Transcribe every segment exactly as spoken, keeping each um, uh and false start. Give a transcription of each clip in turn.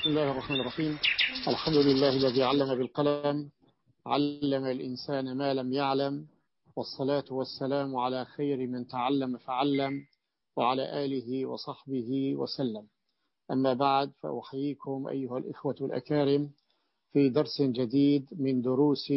بسم الله الرحمن الرحيم. الحمد لله الذي علم بالقلم، علم الإنسان ما لم يعلم، والصلاة والسلام على خير من تعلم فعلم، وعلى آله وصحبه وسلم. أما بعد، فأحييكم أيها الإخوة الأكارم في درس جديد من دروس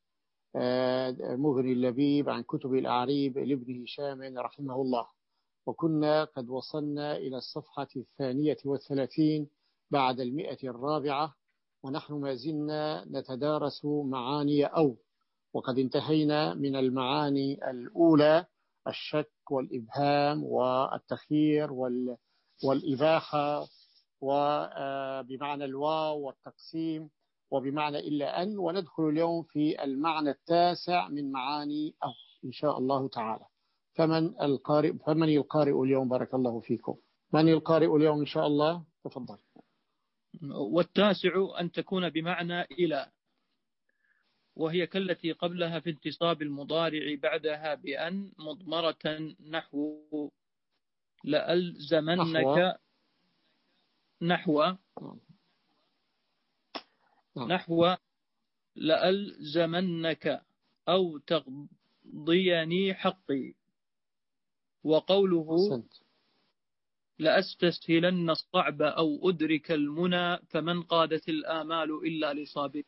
مغني اللبيب عن كتب الأعريب لابن هشام رحمه الله. وكنا قد وصلنا إلى الصفحة الثانية والثلاثين بعد المئة الرابعة، ونحن ما زلنا نتدارس معاني أو، وقد انتهينا من المعاني الأولى: الشك والإبهام والتخيير والإباحة، وبمعنى الواو والتقسيم، وبمعنى إلا أن. وندخل اليوم في المعنى التاسع من معاني أو إن شاء الله تعالى. فمن القارئ فمن القارئ اليوم؟ بارك الله فيكم. من القارئ اليوم إن شاء الله؟ تفضل. والتاسع أن تكون بمعنى إلى، وهي كالتي قبلها في انتصاب المضارع بعدها بأن مضمرة، نحو لألزمنك، نحو نحو لألزمنك أو تقضيني حقي. وقوله لأستسهلن الصعب أو أدرك المنى، فمن قادت الآمال إلا لصابر.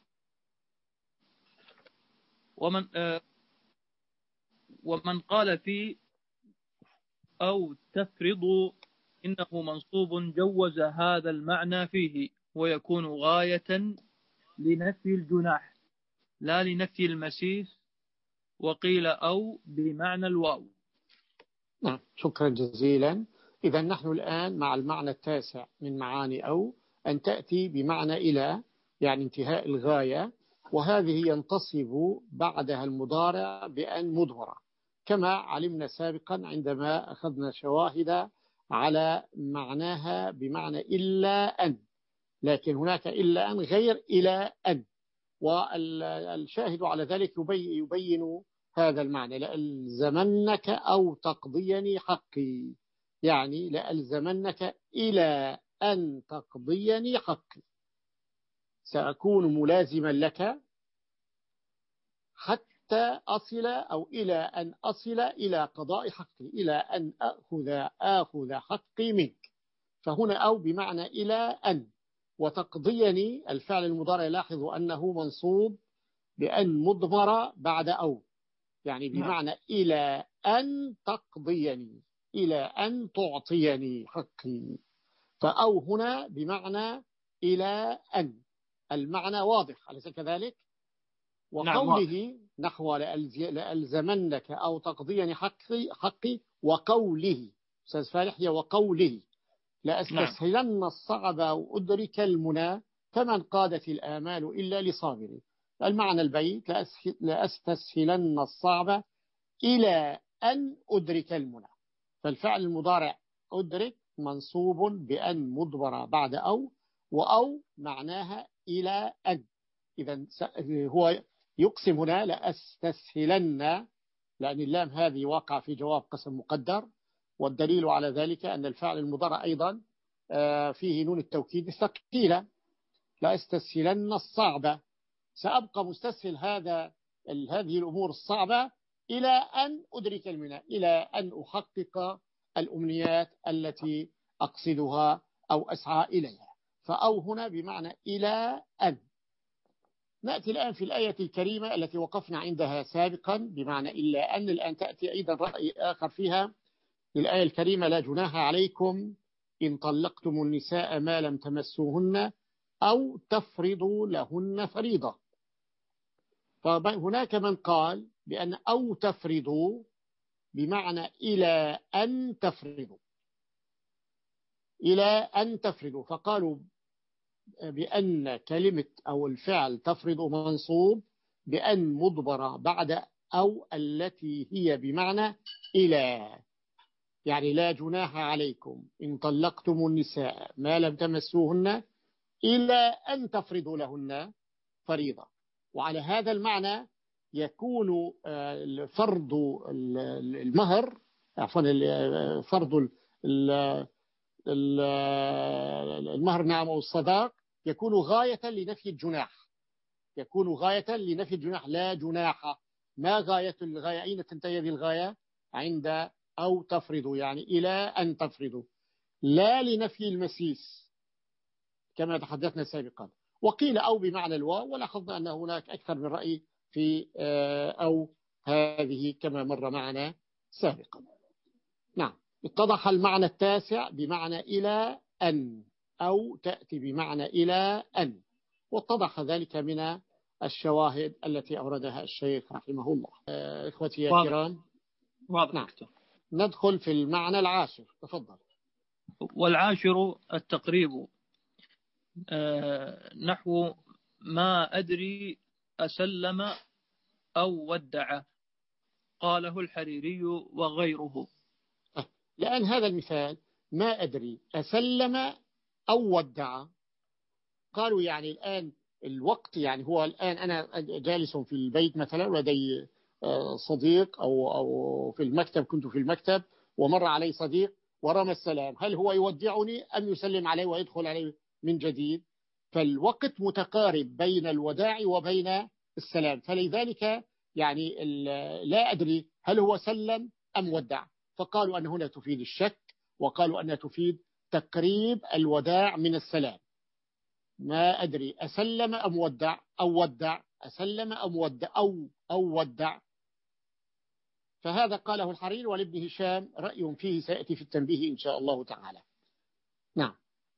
ومن آه ومن قال في أو تفرض إنه منصوب جوز هذا المعنى فيه، ويكون غاية لنفي الجناح لا لنفي المسيس. وقيل أو بمعنى الواو. نعم، شكرا جزيلا. إذا نحن الآن مع المعنى التاسع من معاني أو، أن تأتي بمعنى إلى، يعني انتهاء الغاية، وهذه ينتصب بعدها المضارع بأن مضمرة، كما علمنا سابقا عندما أخذنا شواهد على معناها بمعنى إلا أن. لكن هناك إلا أن غير إلى أن، والشاهد على ذلك يبين هذا المعنى: لألزمنك أو تقضيني حقي، يعني لألزمنك إلى أن تقضيني حقي، سأكون ملازما لك حتى أصل أو إلى أن أصل إلى قضاء حقي، إلى أن أخذ آخذ حقي منك. فهنا أو بمعنى إلى أن. وتقضيني الفعل المضارع، لاحظوا أنه منصوب بأن مضمر بعد أو، يعني بمعنى إلى أن تقضيني، إلى أن تعطيني حقي. فأو هنا بمعنى إلى أن، المعنى واضح أليس كذلك؟ وقوله نحو لألزمنك أو تقضيني حقي, حقي وقوله أستاذ فالح، هي وقوله لأستسهلن الصعب أو أدرك المنى، فمن قادت الآمال إلا لصابري. المعنى البيت: لأستسهلن الصعب إلى أن أدرك المنى. فالفعل المضارع أدرك منصوب بأن مضمر بعد أو، وأو معناها إلى أن. إذا هو يقسم هنا لأستسهلن، لأن اللام هذه واقع في جواب قسم مقدر، والدليل على ذلك أن الفعل المضارع أيضا فيه نون التوكيد الثقيلة: لأستسهلن الصعبة، سأبقى مستسهل هذا هذه الأمور الصعبة إلى أن أدرك المنى، إلى أن أحقق الأمنيات التي أقصدها أو أسعى إليها. فأو هنا بمعنى إلى أن. نأتي الآن في الآية الكريمة التي وقفنا عندها سابقا بمعنى إلا أن. الآن تأتي أيضا رأي آخر فيها للآية الكريمة: لا جناح عليكم إن طلقتم النساء ما لم تمسوهن أو تفرضوا لهن فريضة. فهناك من قال بأن أو تفرضوا بمعنى إلى أن تفرضوا، إلى أن تفرضوا، فقالوا بأن كلمة أو الفعل تفرض منصوب بأن مضبرة بعد أو التي هي بمعنى إلى، يعني لا جناح عليكم إن طلقتم النساء ما لم تمسوهن إلى أن تفرضوا لهن فريضة. وعلى هذا المعنى يكون فرض المهر، عفوا فرض المهر نعم والصداق يكون غاية لنفي الجناح، يكون غاية لنفي الجناح، لا جناح. ما غاية الغاية؟ أين تنتهي هذه الغاية؟ عند أو تفرض، يعني إلى أن تفرض، لا لنفي المسيس كما تحدثنا سابقا. وقيل أو بمعنى الواو، ولاحظنا أن هناك أكثر من رأي في أو هذه كما مر معنا سابقا. نعم، اتضح المعنى التاسع بمعنى إلى أن، أو تأتي بمعنى إلى أن، واتضح ذلك من الشواهد التي أوردها الشيخ رحمه الله. إخوتي يا واضح. كرام، واضح. نعم. ندخل في المعنى العاشر، تفضل. والعاشر التقريب، آه نحو ما أدري أسلم أو ودع، قاله الحريري وغيره. لأن هذا المثال ما أدري أسلم أو ودع، قالوا يعني الآن الوقت، يعني هو الآن أنا جالس في البيت مثلا، لدي صديق أو أو في المكتب، كنت في المكتب ومر علي صديق ورمى السلام، هل هو يودعني أم يسلم عليه ويدخل عليه من جديد؟ فالوقت متقارب بين الوداع وبين السلام، فلذلك يعني لا أدري هل هو سلم أم ودع، فقالوا أن هنا تفيد الشك، وقالوا أنها تفيد تقريب الوداع من السلام. ما أدري أسلم أم ودع، أو ودع أسلم أم ودع، أو أو ودع. فهذا قاله الحرير، ولابن هشام رأي فيه سيأتي في التنبيه إن شاء الله تعالى. نعم.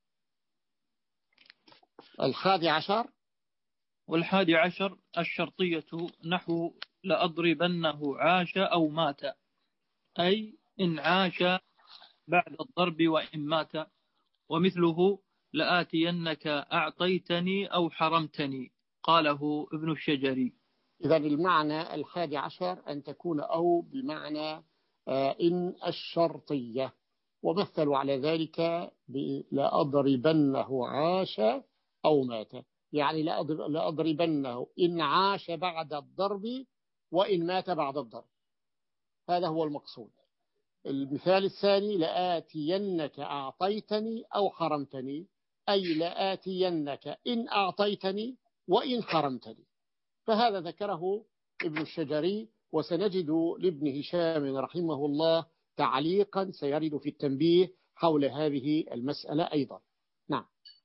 الحادي عشر. والحادي عشر الشرطية، نحو لأضربنه عاش أو مات، أي إن عاش بعد الضرب وإن مات. ومثله لآتينك أعطيتني أو حرمتني، قاله ابن الشجري. إذا المعنى الحادي عشر أن تكون أو بمعنى إن الشرطية، ومثلوا على ذلك لأضربنه عاش أو مات، يعني لأضربنه إن عاش بعد الضرب وإن مات بعد الضرب، هذا هو المقصود. المثال الثاني لآتينك أعطيتني أو حرمتني، أي لآتينك إن أعطيتني وإن حرمتني، فهذا ذكره ابن الشجري، وسنجد لابن هشام رحمه الله تعليقا سيرد في التنبيه حول هذه المسألة أيضا. نعم.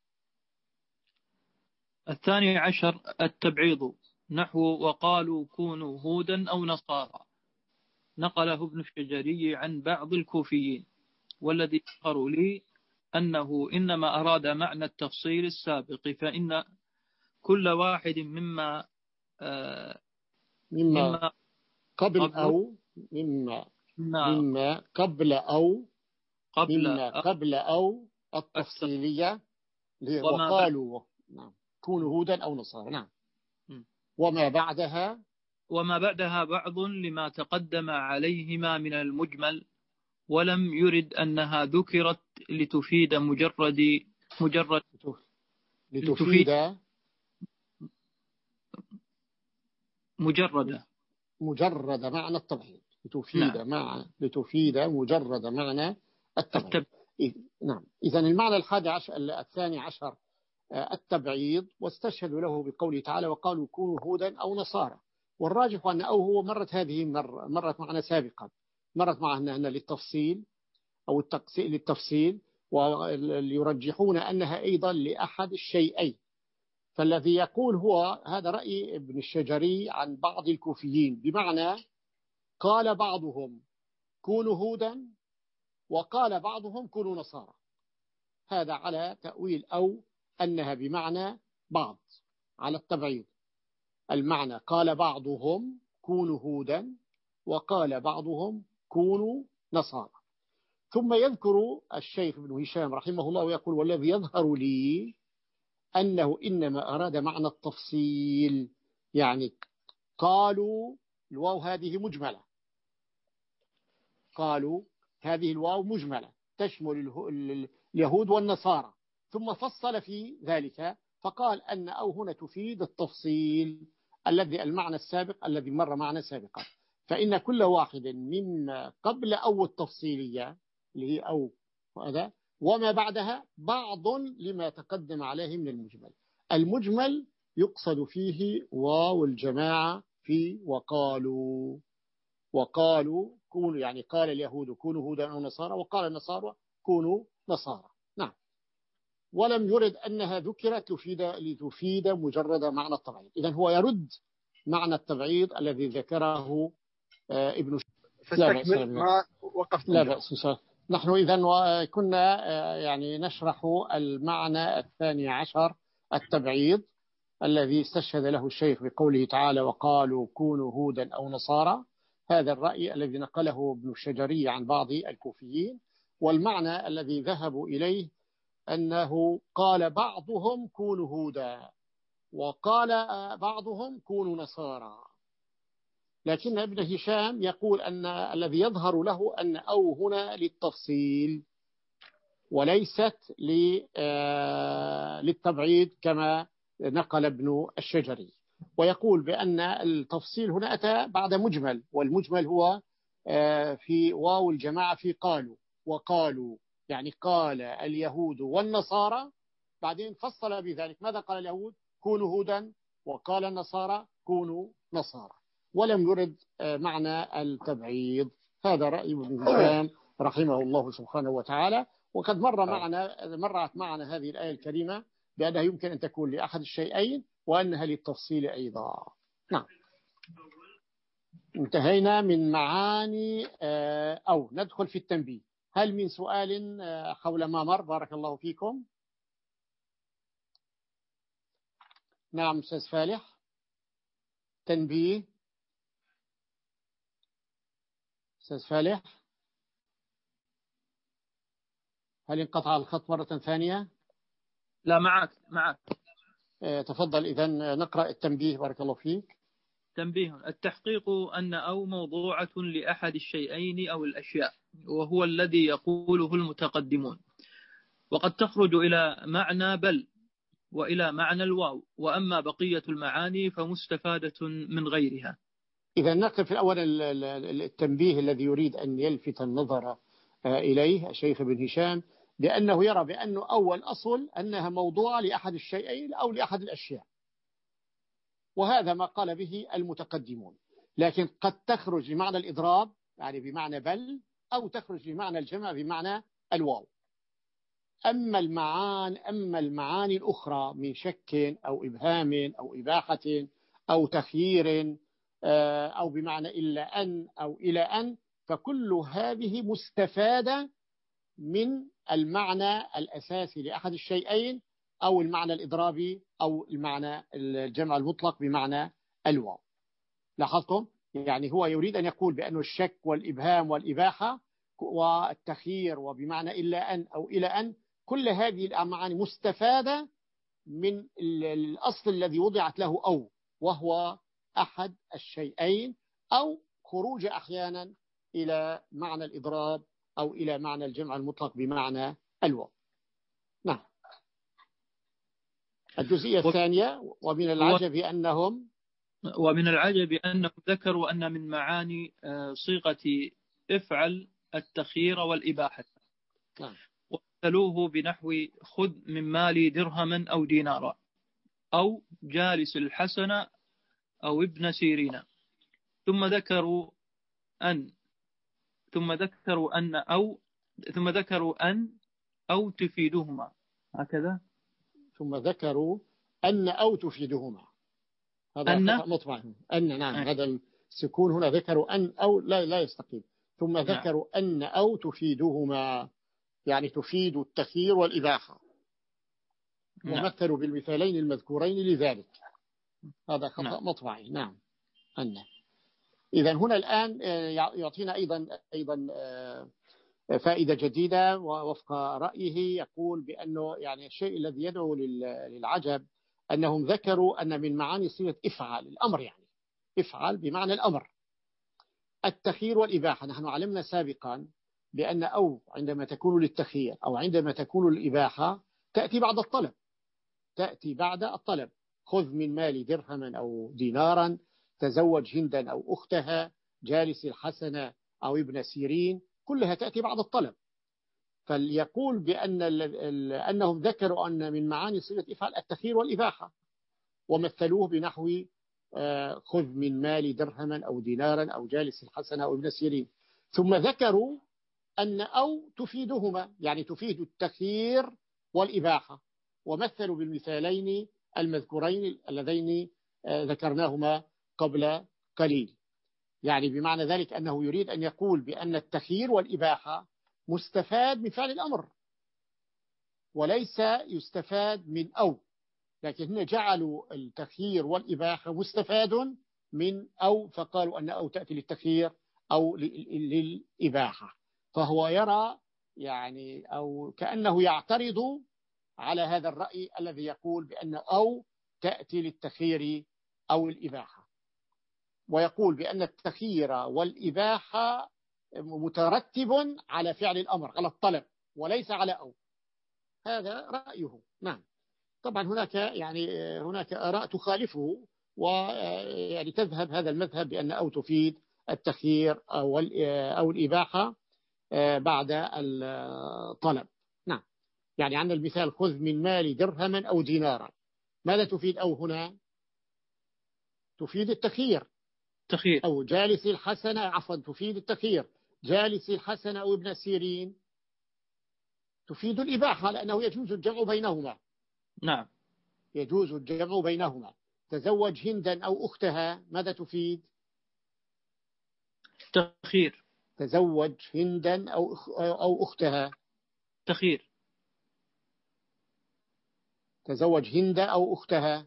الثاني عشر التبعيض، نحو وقالوا كونوا هودا أو نصارى، نقله ابن الشجري عن بعض الكوفيين، والذي يظهر لي أنه إنما أراد معنى التفصيل السابق، فإن كل واحد مما آه مما, مما قبل, قبل أو مما, مما قبل أو قبل مما قبل أو التفصيلية، وقالوا نعم كونوا هودا أو نصارى. نعم. وما بعدها وما بعدها بعض لما تقدم عليهما من المجمل، ولم يرد أنها ذكرت لتفيد مجرد مجرد لتفيد مجرد مجرد معنى التبعيض، لتفيد نعم. مع لتفيد مجرد معنى التبعيض. نعم. إذا المعنى الحادي عشر الثاني عشر التبعيض، واستشهدوا له بقوله تعالى وقالوا كونوا هودا أو نصارى، والراجح أن أو هو مرت هذه مرة مرت معنا سابقا، مرت معنا أن للتفصيل أو التقسيم للتفصيل، ويرجحون أنها أيضا لأحد الشيئين. فالذي يقول هو هذا رأي ابن الشجري عن بعض الكوفيين، بمعنى قال بعضهم كونوا هودا وقال بعضهم كونوا نصارى، هذا على تأويل أو أنها بمعنى بعض على التبعيض. المعنى قال بعضهم كونوا هودا وقال بعضهم كونوا نصارى. ثم يذكر الشيخ ابن هشام رحمه الله ويقول والذي يظهر لي أنه إنما أراد معنى التفصيل، يعني قالوا الواو هذه مجملة، قالوا هذه الواو مجملة تشمل اليهود والنصارى، ثم فصل في ذلك فقال أن أو هنا تفيد التفصيل الذي المعنى السابق الذي مر معنا سابقا، فإن كل واحد مما قبل أو التفصيلية اللي هي أو هذا وما بعدها بعض لما تقدم عليه من المجمل. المجمل يقصد فيه واو الجماعة في وقالوا. وقالوا كونوا، يعني قال اليهود كونوا هودا أو نصارى، وقال النصارى كونوا نصارى. نعم. ولم يرد أنها ذكرت لتفيد, لتفيد مجرد معنى التبعيض. إذن هو يرد معنى التبعيض الذي ذكره ابن فاستكمل ما وقفت. لا بأس. نحن إذن كنا يعني نشرح المعنى الثاني عشر التبعيض الذي استشهد له الشيخ بقوله تعالى وقالوا كونوا هودا أو نصارى. هذا الرأي الذي نقله ابن الشجري عن بعض الكوفيين. والمعنى الذي ذهبوا إليه أنه قال بعضهم كونوا هودا وقال بعضهم كونوا نصارى. لكن ابن هشام يقول أن الذي يظهر له أن أو هنا للتفصيل وليست للتبعيد كما نقل ابن الشجري. ويقول بأن التفصيل هنا أتى بعد مجمل، والمجمل هو في واو الجماعة في قالوا. وقالوا يعني قال اليهود والنصارى، بعدين فصل بذلك. ماذا قال اليهود؟ كونوا هودا، وقال النصارى كونوا نصارى، ولم يرد معنى التبعيض. هذا رأي ابن هشام رحمه الله سبحانه وتعالى. وقد مر معنا مرت معنا هذه الآية الكريمة بأنها يمكن أن تكون لأحد الشيئين وأنها للتفصيل أيضا. نعم. انتهينا من معاني أو ندخل في التنبيه. هل من سؤال حول ما مر؟ بارك الله فيكم. نعم أستاذ فالح. تنبيه أستاذ فالح. هل انقطع الخط مرة ثانية؟ لا معك معك. تفضل إذن نقرأ التنبيه بارك الله فيك. تنبيه: التحقيق أن أو موضوعة لأحد الشيئين أو الأشياء، وهو الذي يقوله المتقدمون، وقد تخرج إلى معنى بل وإلى معنى الواو، وأما بقية المعاني فمستفادة من غيرها. إذا نقف في الأول التنبيه الذي يريد أن يلفت النظر إليه الشيخ ابن هشام، بأنه يرى بأنه أول أصل أنها موضوعة لأحد الشيئين أو لأحد الأشياء، وهذا ما قال به المتقدمون. لكن قد تخرج بمعنى الإضراب يعني بمعنى بل، أو تخرج بمعنى الجمع بمعنى الواو. أما المعاني أما المعاني الأخرى من شك أو إبهام أو إباحة أو تخيير أو بمعنى إلا أن أو إلى أن، فكل هذه مستفادة من المعنى الأساسي لأحد الشيئين، أو المعنى الإضرابي أو المعنى الجمع المطلق بمعنى الواو. لاحظتم؟ يعني هو يريد أن يقول بأن الشك والإبهام والإباحة والتخيير وبمعنى إلا أن أو إلى أن، كل هذه المعاني مستفادة من الأصل الذي وضعت له أو، وهو أحد الشيئين، أو خروج أحيانا إلى معنى الإضراب أو إلى معنى الجمع المطلق بمعنى الواو. نعم. الجزئية الثانية: ومن العجب أنهم ومن العجب أنهم ذكروا أن من معاني صيغة افعل التخيير والإباحة. نعم. وابتلوه بنحو خذ من مالي درهما أو دينارا، أو جالس الحسن أو ابن سيرين. ثم ذكروا أن ثم ذكروا أن أو ثم ذكروا أن أو تفيدهما، هكذا. ثم ذكروا أن أو تفيدهما، هذا أن مطبع أن. نعم. أن. هذا السكون هنا ذكروا أن أو لا لا يستقيم. ثم نعم. ذكروا أن أو تفيدهما، يعني تفيد التخيير والإباحة. نعم. ومثلوا بالمثالين المذكورين لذلك. هذا خطأ نعم. مطبعي. نعم. أن. إذن هنا الآن يعطينا أيضا أيضا فائدة جديدة ووفق رأيه، يقول بأنه يعني الشيء الذي يدعو للعجب أنهم ذكروا أن من معاني صيغة افعل الأمر، يعني افعل بمعنى الأمر، التخيير والإباحة. نحن علمنا سابقا بأن أو عندما تكون للتخيير أو عندما تكون للإباحة تأتي بعد الطلب، تأتي بعد الطلب. خذ من مالي درهما أو دينارا، تزوج هندا أو أختها، جالس الحسن أو ابن سيرين، كلها تأتي بعد الطلب. فليقول بأن أنهم ذكروا أن من معاني صيغة إفعال التخيير والإباحة، ومثلوه بنحو خذ من مال درهما أو دينارا أو جالس الحسنة أو ابن سيرين. ثم ذكروا أن أو تفيدهما، يعني تفيد التخيير والإباحة، ومثلوا بالمثالين المذكورين اللذين ذكرناهما قبل قليل. يعني بمعنى ذلك أنه يريد أن يقول بأن التخيير والإباحة مستفاد من فعل الأمر وليس يستفاد من أو، لكن هنا جعلوا التخيير والإباحة مستفاد من أو، فقالوا أن أو تأتي للتخيير أو للإباحة. فهو يرى يعني أو كأنه يعترض على هذا الرأي الذي يقول بأن أو تأتي للتخيير أو الإباحة، ويقول بأن التخيير والإباحة مترتب على فعل الأمر، على الطلب، وليس على أو. هذا رأيه. نعم. طبعا هناك يعني هناك آراء تخالفه، ويعني تذهب هذا المذهب بأن أو تفيد التخيير أو أو الإباحة بعد الطلب. نعم. يعني عندنا المثال خذ من مال درهما أو دينارا، ماذا تفيد أو هنا؟ تفيد التخيير. تخيير. أو جالس الحسنة، عفوا تفيد التخيير، جالس الحسنة أو ابن سيرين تفيد الإباحة، لأنه يجوز الجمع بينهما. نعم. يجوز الجمع بينهما. تزوج هندا أو أختها، ماذا تفيد؟ تخيير. تزوج هندا أو أو أختها. تخيير. تزوج هندا أو أختها،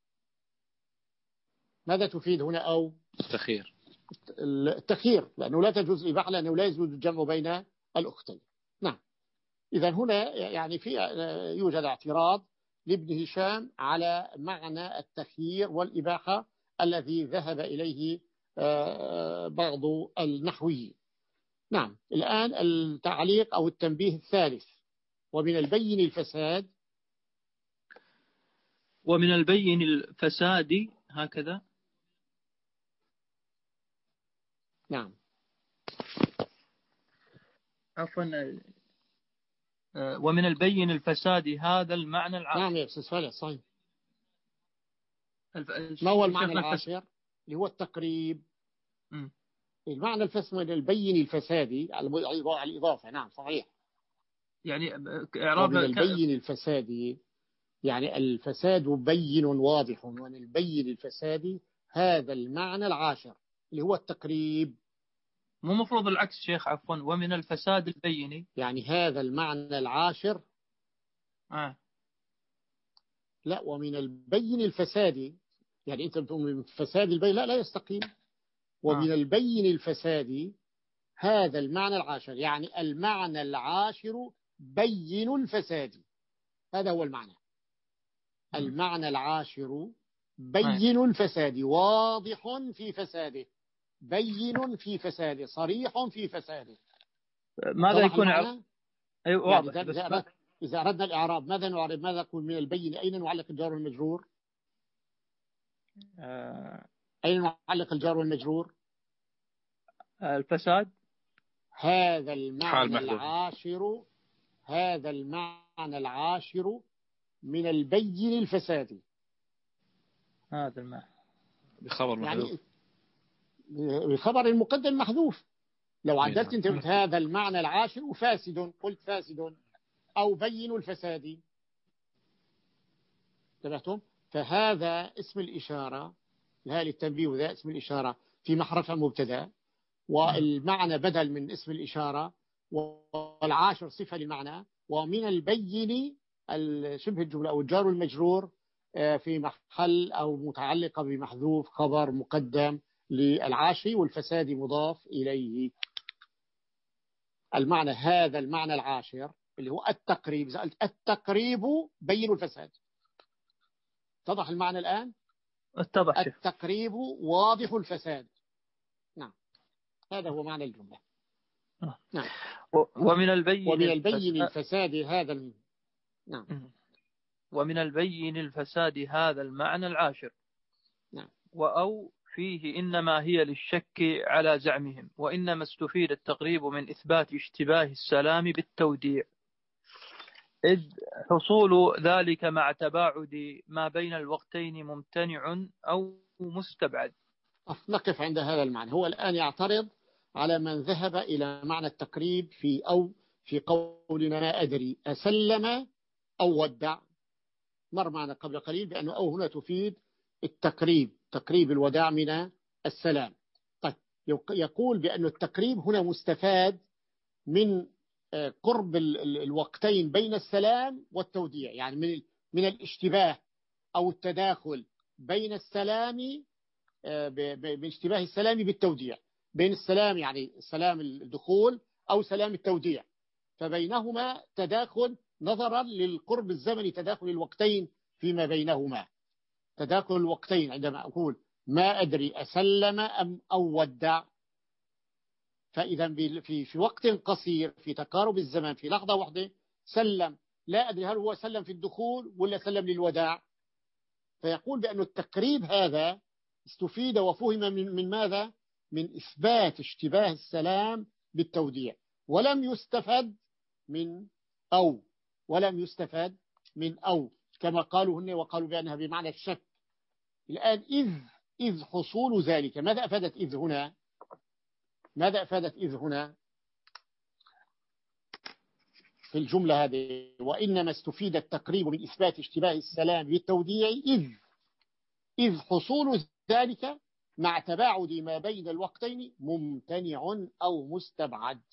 ماذا تفيد هنا أو؟ تخيير. التخيير، لأنه لا تجوز الإباحة، لأنه لا يجوز الجمع بين الأختين. نعم. إذا هنا يعني في يوجد اعتراض لابن هشام على معنى التخيير والإباحة الذي ذهب إليه بعض النحويين. نعم. الآن التعليق أو التنبيه الثالث. ومن البين الفساد. ومن البين الفساد هكذا. نعم. عفوا. ومن البين الفساد هذا المعنى العاشر. نعم يا أستاذ فالح، صحيح. الف... ما هو المعنى العاشر؟ اللي هو التقريب. م. المعنى الفساد من البين الفسادي على الإضافة. نعم صحيح. يعني إعراب من البين ك... الفسادي، يعني الفساد بين واضح، ومن البين الفسادي هذا المعنى العاشر اللي هو التقريب. مو مفروض العكس شيخ؟ عفوا. ومن الفساد البيني، يعني هذا المعنى العاشر. آه. لا، ومن البين الفسادي، يعني أنت بتقول من فساد البين، لا لا يستقيم. ومن آه. البين الفسادي هذا المعنى العاشر، يعني المعنى العاشر بين الفساد، هذا هو المعنى. م. المعنى العاشر بين آه. الفساد، واضح في فساده، بين في فساده، صريح في فساده. ماذا يكون عرب؟ أيوة واضح. يعني إذا, أردنا إذا أردنا الإعراب ماذا نعرب؟ ماذا يكون من البين؟ أين نعلق الجار والمجرور؟ آه. أين نعلق الجار والمجرور؟ الفساد. هذا المعنى العاشر، هذا المعنى العاشر من البين الفساد. هذا المعنى بخبر محذوف، يعني بخبر المقدم محذوف. لو عدلت انت قلت هذا المعنى العاشر فاسد، قلت فاسد أو بين الفساد. انتبهتم؟ فهذا اسم الإشارة، هذا التنبيه وذا اسم الإشارة في محرف مبتدا، والمعنى بدل من اسم الإشارة، والعاشر صفة للمعنى. ومن البين شبه الجملة أو الجار والمجرور في محل أو متعلقة بمحذوف خبر مقدم للعاشر، والفساد مضاف إليه. المعنى هذا المعنى العاشر اللي هو التقريب، التقريب بين الفساد. اتضح المعنى الآن؟ اتضح. التقريب واضح الفساد. نعم، هذا هو معنى الجملة. نعم. ومن البين ومن البين الفساد هذا الم... نعم. ومن البين الفساد هذا المعنى العاشر. نعم. وأو فيه إنما هي للشك على زعمهم، وإنما استفيد التقريب من إثبات اشتباه السلام بالتوديع. إذ حصول ذلك مع تباعد ما بين الوقتين ممتنع أو مستبعد. نقف عند هذا المعنى. هو الآن يعترض على من ذهب إلى معنى التقريب في أو في قولنا ما أدري أسلم أو ودع. مر معنا قبل قليل بأنه أو هنا تفيد التقريب، تقريب الوداع من السلام. طيب يقول بأن التقريب هنا مستفاد من قرب الوقتين بين السلام والتوديع، يعني من من الاشتباه أو التداخل بين السلام، باشتباه السلام بالتوديع، بين السلام يعني سلام الدخول أو سلام التوديع، فبينهما تداخل نظرا للقرب الزمني، تداخل الوقتين فيما بينهما، تداخل الوقتين. عندما أقول ما أدري أسلم أم أو ودع، فإذا في في وقت قصير في تقارب الزمن في لحظة واحدة سلم، لا أدري هل هو سلم في الدخول ولا سلم للوداع. فيقول بأن التقريب هذا استفيد وفهم من, من ماذا؟ من إثبات اشتباه السلام بالتوديع، ولم يستفد من أو ولم يستفد من أو كما قالوا هن، وقالوا بأنها بمعنى الشك. الآن إذ إذ حصول ذلك، ماذا أفادت إذ هنا؟ ماذا أفادت إذ هنا في الجملة هذه؟ وإنما استفيد التقريب من إثبات اشتباه السلام بالتوديع إذ إذ حصول ذلك مع تباعد ما بين الوقتين ممتنع أو مستبعد.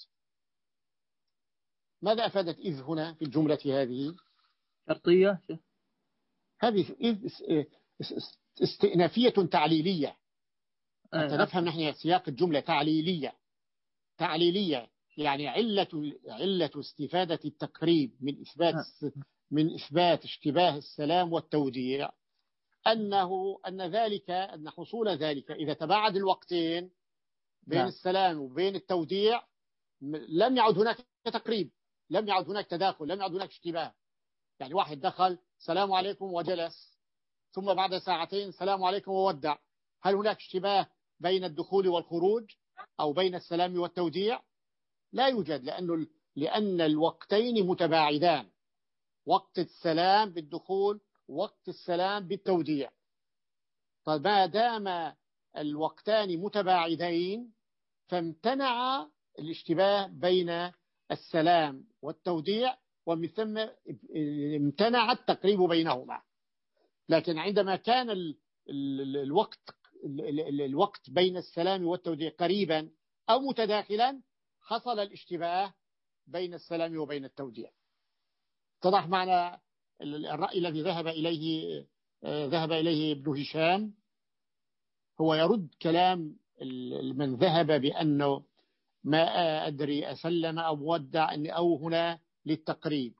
ماذا أفادت إذ هنا في الجملة هذه؟ شرطية. هذه إذ استئنافية تعليلية. حتى نفهم نحن سياق الجملة تعليلية. تعليلية يعني علة علة استفادة التقريب من إثبات من إثبات اشتباه السلام والتوديع أنه أن ذلك أن حصول ذلك إذا تباعد الوقتين بين نعم. السلام وبين التوديع لم يعد هناك تقريب، لم يعد هناك تداخل، لم يعد هناك اشتباه. يعني واحد دخل سلام عليكم وجلس، ثم بعد ساعتين سلام عليكم وودع، هل هناك اشتباه بين الدخول والخروج أو بين السلام والتوديع؟ لا يوجد، لأنه لأن الوقتين متباعدان، وقت السلام بالدخول وقت السلام بالتوديع. فما دام الوقتان متباعدين فامتنع الاشتباه بين السلام والتوديع، ومن ثم امتنع التقريب بينهما. لكن عندما كان ال ال الوقت ال الوقت بين السلام والتوديع قريبا أو متداخلا حصل الاشتباه بين السلام وبين التوديع. اتضح معنا الرأي الذي ذهب إليه ذهب إليه ابن هشام. هو يرد كلام من ذهب بأنه ما أدري أسلم أو ودع أن أو هنا للتقريب.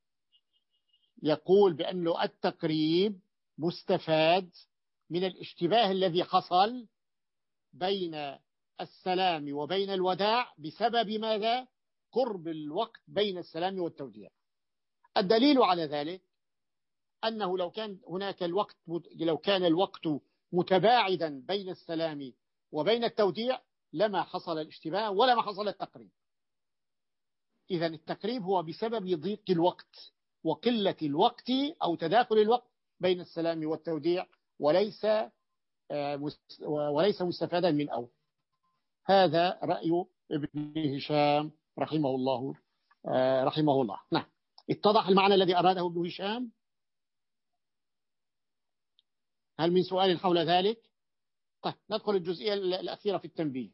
يقول بأنه التقريب مستفاد من الاشتباه الذي حصل بين السلام وبين الوداع بسبب ماذا؟ قرب الوقت بين السلام والتوديع. الدليل على ذلك أنه لو كان هناك الوقت لو كان الوقت متباعدا بين السلام وبين التوديع لما حصل الاشتباه ولما حصل التقريب. إذن التقريب هو بسبب ضيق الوقت وقلة الوقت أو تداخل الوقت بين السلام والتوديع، وليس وليس مستفادا من أو. هذا رأي ابن هشام رحمه الله رحمه الله. نعم، اتضح المعنى الذي أراده ابن هشام؟ هل من سؤال حول ذلك؟ طيب ندخل الجزئية الأخيرة في التنبيه.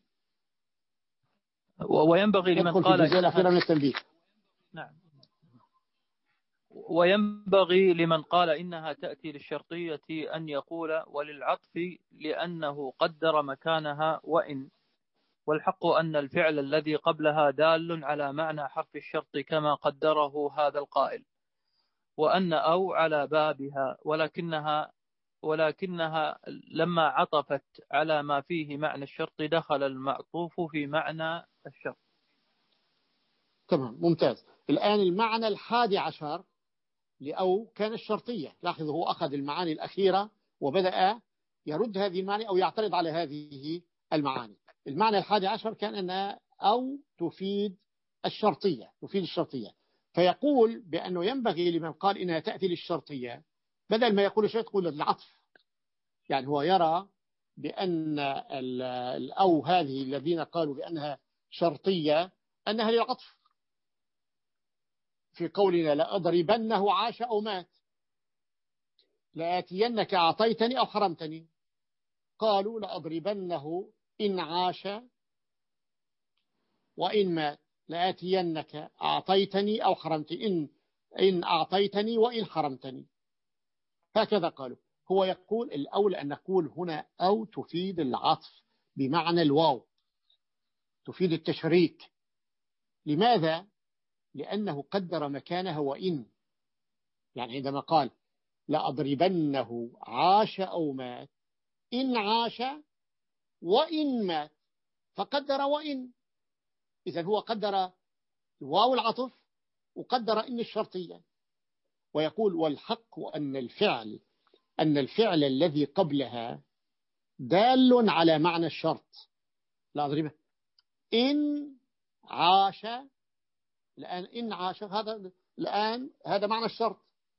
وينبغي لمن قال الجزئية الأخيرة من التنبيه. نعم. وينبغي لمن قال إنها تأتي للشرطية أن يقول وللعطف لأنه قدر مكانها وإن، والحق أن الفعل الذي قبلها دال على معنى حرف الشرط كما قدره هذا القائل، وأن أو على بابها، ولكنها ولكنها لما عطفت على ما فيه معنى الشرط دخل المعطوف في معنى الشرط. تمام، ممتاز. الآن المعنى الحادي عشر لأو كان الشرطية. لاحظوا هو أخذ المعاني الأخيرة وبدأ يرد هذه المعاني أو يعترض على هذه المعاني. المعنى الحادي عشر كان أن أو تفيد الشرطية، تفيد الشرطية. فيقول بأنه ينبغي لمن قال إنها تأتي للشرطية بدل ما يقول شيء تقول العطف. يعني هو يرى بأن الأو هذه الذين قالوا بأنها شرطية أنها للعطف. في قولنا لأضربنه عاش أو مات، لآتينك أعطيتني أو حرمتني، قالوا لأضربنه إن عاش وإن مات، لآتينك أعطيتني أو حرمتني، إن, إن أعطيتني وإن حرمتني، هكذا قالوا. هو يقول الأولى أن نقول هنا أو تفيد العطف بمعنى الواو، تفيد التشريك. لماذا؟ لأنه قدر مكانها وإن. يعني عندما قال لأضربنه عاش أو مات، إن عاش وإن مات، فقدر وإن. إذن هو قدر واو العطف وقدر إن الشرطية. ويقول والحق أن الفعل أن الفعل الذي قبلها دال على معنى الشرط. لا أضربه إن عاش، الآن إن عاش هذا الآن هذا معنى الشرط.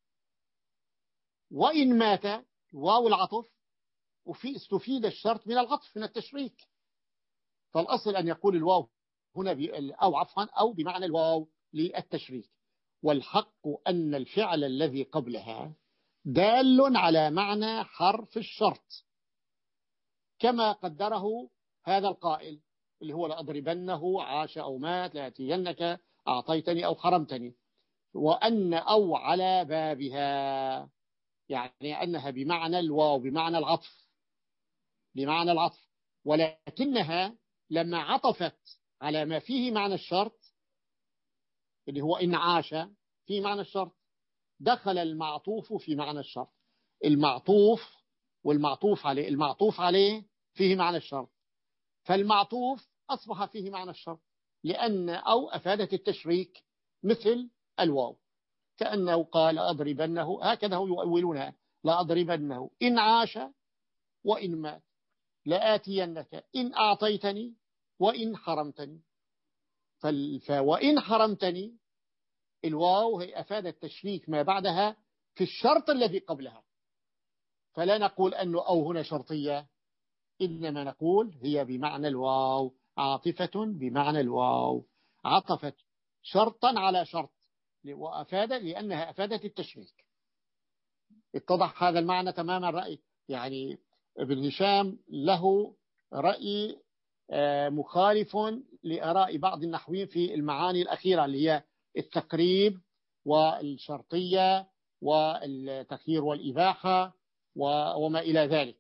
وإن مات واو العطف، وفي استفيد الشرط من العطف من التشريك. فالأصل أن يقول الواو هنا أو عفوا أو بمعنى الواو للتشريك. والحق أن الفعل الذي قبلها دال على معنى حرف الشرط كما قدره هذا القائل اللي هو لأضربنه عاش أو مات، لأتينك أعطيتني أو حرمتني. وأن أو على بابها، يعني أنها بمعنى الواو بمعنى العطف، بمعنى العطف. ولكنها لما عطفت على ما فيه معنى الشرط اللي هو إن عاش في معنى الشرط، دخل المعطوف في معنى الشرط. المعطوف والمعطوف عليه، المعطوف عليه فيه معنى الشرط، فالمعطوف أصبح فيه معنى الشرط، لأن أو أفادت التشريك مثل الواو، كأنه قال أضربنه، هكذا هو يؤولونها، لأضربنه إن عاش وإن مات، لآتينك إن أعطيتني وإن حرمتني. وإن حرمتني الواو هي أفادت التشريك ما بعدها في الشرط الذي قبلها. فلا نقول أنه أو هنا شرطية، إنما نقول هي بمعنى الواو، عاطفة بمعنى الواو، عطفت شرطا على شرط وأفاد لأنها أفادت التشريك. اتضح هذا المعنى تماما. رأي يعني ابن هشام له رأي مخالف لآراء بعض النحويين في المعاني الأخيرة اللي هي التقريب والشرطية والتخيير والإباحة وما إلى ذلك.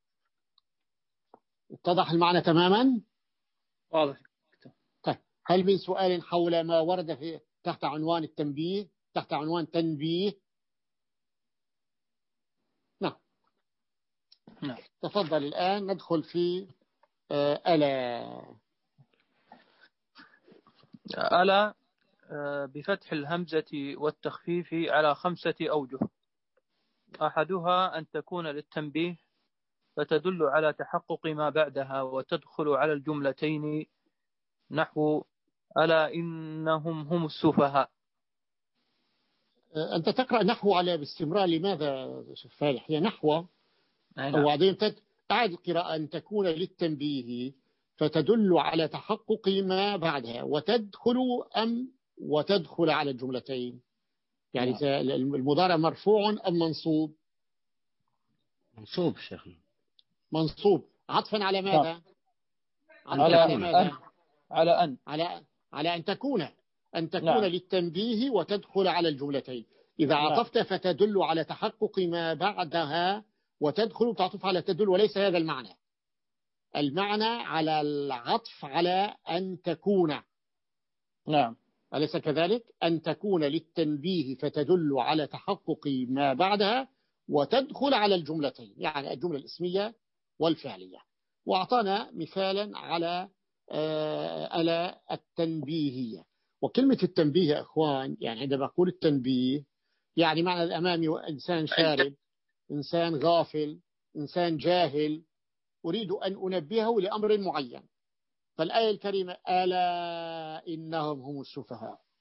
اتضح المعنى تماما؟ واضح. طيب، هل من سؤال حول ما ورد في تحت عنوان التنبيه، تحت عنوان تنبيه؟ نعم نعم. تفضل. الآن ندخل في ألا. ألا بفتح الهمزة والتخفيف على خمسة أوجه. أحدها أن تكون للتنبيه فتدل على تحقق ما بعدها وتدخل على الجملتين، نحو ألا إنهم هم السفهاء. أنت تقرأ نحو على باستمرار، لماذا شيخ فالح؟ هي نحو وبعدين أعد القراءة. أن تكون للتنبيه فتدل على تحقق ما بعدها وتدخل أم وتدخل على الجملتين. يعني نعم. المضارع مرفوع أم منصوب؟ منصوب شيخنا، منصوب. عطفا على ماذا؟ على, على ماذا؟ أن. على أن على على أن تكون أن تكون نعم. للتنبيه وتدخل على الجملتين. إذا نعم. عطفت فتدل على تحقق ما بعدها وتدخل تعطف على تدل، وليس هذا المعنى. المعنى على العطف على أن تكون. نعم. أليس كذلك؟ أن تكون للتنبيه فتدل على تحقق ما بعدها وتدخل على الجملتين، يعني الجملة الاسمية والفعلية. وأعطانا مثالا على على التنبيهية. وكلمة التنبيه يا أخوان، يعني عندما أقول التنبيه يعني معنى الأمامي إنسان شارب، إنسان غافل، إنسان جاهل، أريد أن أنبهه لأمر معين. فالآية الكريمة ألا إنهم هم السفهاء،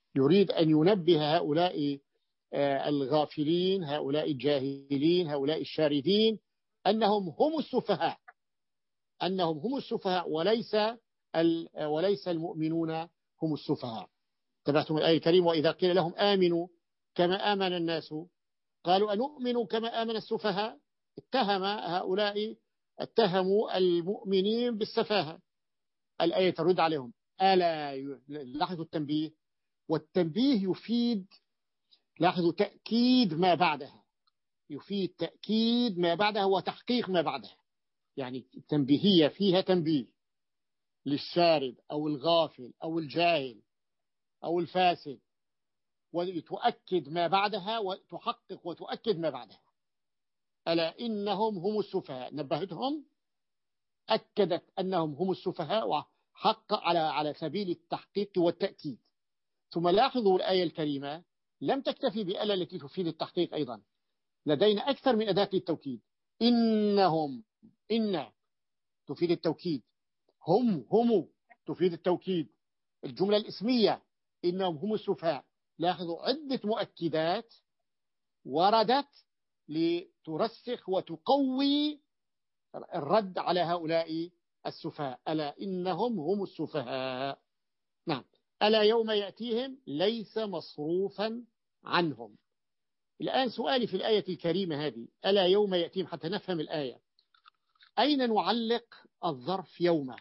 يريد أن ينبه هؤلاء الغافلين، هؤلاء الجاهلين، هؤلاء الشاردين، أنهم هم السفهاء، أنهم هم السفهاء وليس وليس المؤمنون هم السفهاء. تبعتم الآية الكريمة: وإذا قيل لهم آمنوا كما آمن الناس قالوا أنؤمن كما آمن السفهاء. اتهم هؤلاء اتهموا المؤمنين بالسفاهة. الآية ترد عليهم: ألا لاحظوا التنبيه، والتنبيه يفيد، لاحظوا، تأكيد ما بعدها، يفيد تأكيد ما بعدها وتحقيق ما بعدها. يعني التنبيهية فيها تنبيه للشارد أو الغافل أو الجاهل أو الفاسد، وتؤكد ما بعدها وتحقق وتؤكد ما بعدها. ألا إنهم هم السفهاء، نبهتهم، أكدت أنهم هم السفهاء وحق على على سبيل التحقيق والتأكيد. ثم لاحظوا الآية الكريمة لم تكتفي بألا التي تفيد التحقيق، أيضا لدينا أكثر من أداة للتوكيد. إنهم، إن تفيد التوكيد، هم هم تفيد التوكيد، الجملة الاسمية إنهم هم السفهاء. لاحظوا عدة مؤكدات وردت لترسخ وتقوي الرد على هؤلاء السفهاء. ألا إنهم هم السفهاء. نعم. ألا يوم يأتيهم ليس مصروفا عنهم. الآن سؤالي في الآية الكريمة هذه: ألا يوم يأتيهم، حتى نفهم الآية، أين نعلق الظرف يوم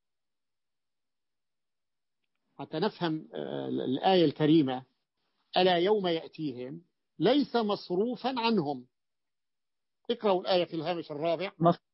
حتى نفهم الآية الكريمة؟ ألا يوم يأتيهم ليس مصروفا عنهم. اقرأوا الآية في الهامش الرابع.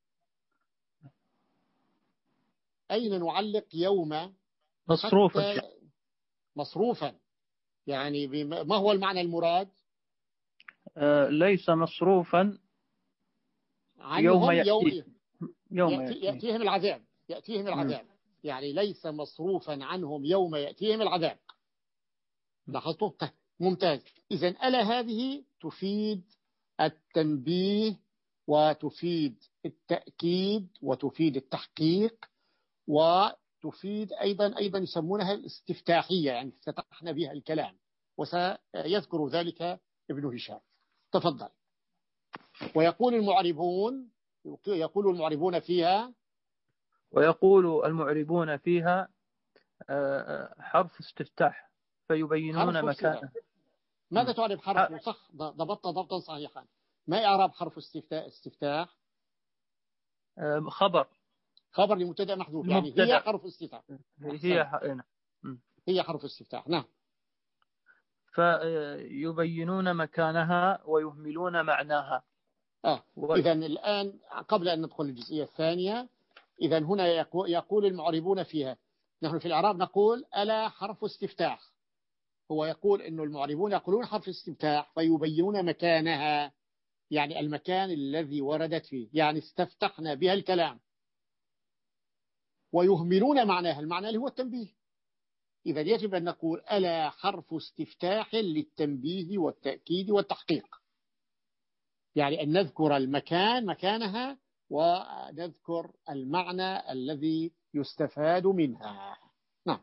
أين نعلق يوم؟ مصروفا. مصروفا يعني ما هو المعنى المراد؟ آه ليس مصروفا عنهم. يوم يأتي يوم يأتي يأتيهم العذاب، يأتيهم العذاب. م. يعني ليس مصروفا عنهم يوم يأتيهم العذاب. لاحظتوا؟ ممتاز. إذن ألا هذه تفيد التنبيه وتفيد التأكيد وتفيد التحقيق وتفيد أيضا أيضا يسمونها الاستفتاحية، يعني افتتحنا بها الكلام، وسيذكر ذلك ابن هشام. تفضل. ويقول المعربون يقول المعربون فيها ويقول المعربون فيها حرف استفتاح فيبينون مكانه. ماذا تعرب حرفه؟ صح، ضبطت ضبطا صحيحا. ما إعراب حرف استفتاح؟ خبر خبر لمبتدا محذوف، يعني هي حرف استفتاح. هي هي حرف استفتاح. نعم. فيبينون مكانها ويهملون معناها. آه. و... إذا الآن قبل أن ندخل الجزئية الثانية، إذا هنا يقول المعربون فيها، نحن في الإعراب نقول ألا حرف استفتاح. هو يقول إنه المعربون يقولون حرف استفتاح فيبينون مكانها، يعني المكان الذي وردت فيه، يعني استفتحنا بها الكلام. ويهملون معناها، المعنى اللي هو التنبيه. إذا يجب أن نقول ألا حرف استفتاح للتنبيه والتأكيد والتحقيق، يعني أن نذكر المكان مكانها ونذكر المعنى الذي يستفاد منها. نعم.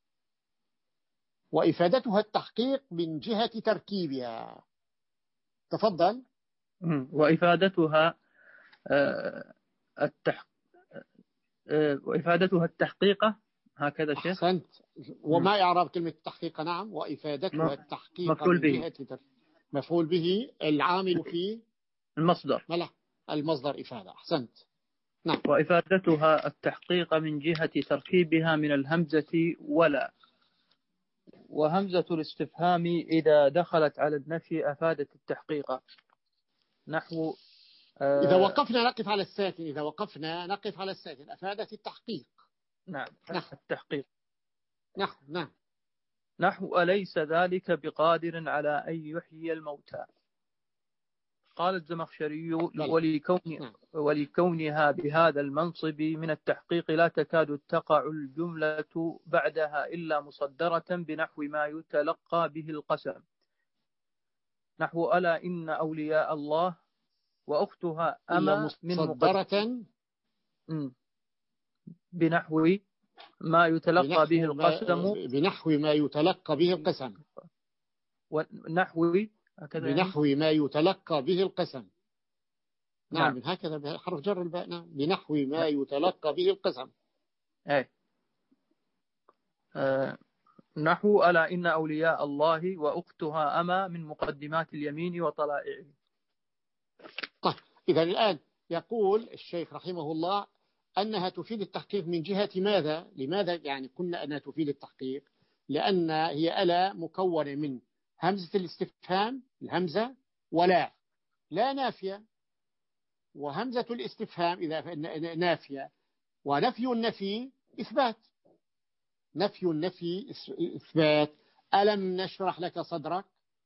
وإفادتها التحقيق من جهة تركيبها. تفضل. وإفادتها التح... وإفادتها التحقيقة، هكذا شيخ. أحسنت. وما إعراب كلمة التحقيق؟ نعم. وإفادتها التحقيق من به. جهة تر... مفعول به، العامل فيه المصدر. لا، المصدر إفادة. أحسنت. نعم. وإفادتها التحقيق من جهة تركيبها من الهمزة ولا. وهمزة الاستفهام إذا دخلت على النفي أفادت التحقيق. نحو آه إذا وقفنا نقف على الساكن، إذا وقفنا نقف على الساكن أفادت التحقيق. نعم. نحو التحقيق. نحو نعم. نحو أليس ذلك بقادر على أن يحيي الموتى. قال الزمخشري ولكون نعم. ولكونها بهذا المنصب من التحقيق لا تكاد تقع الجملة بعدها إلا مصدرة بنحو ما يتلقى به القسم. نحو ألا إن أولياء الله وأختها أما من مصدرة بنحو ما يتلقى به القسم بنحو ما يتلقى به القسم ونحو بنحو ما يتلقى به القسم. نعم, نعم. هكذا بحرف جر الباء. نعم بنحو ما يتلقى به القسم. أي أه نحو ألا إن أولياء الله وأختها أما من مقدمات اليمين وطلائعه. طيب إذا الآن يقول الشيخ رحمه الله أنها تفيد التحقيق من جهة ماذا؟ لماذا يعني قلنا أنها تفيد التحقيق؟ لأن هي ألا مكونة من همزة الاستفهام الهمزة ولا لا نافية، وهمزة الاستفهام إذا نافية، ونفي النفي إثبات. نفي النفي إثبات. ألم نشرح لك صدرك؟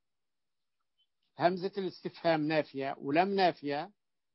همزة الاستفهام نافية ولم نافية،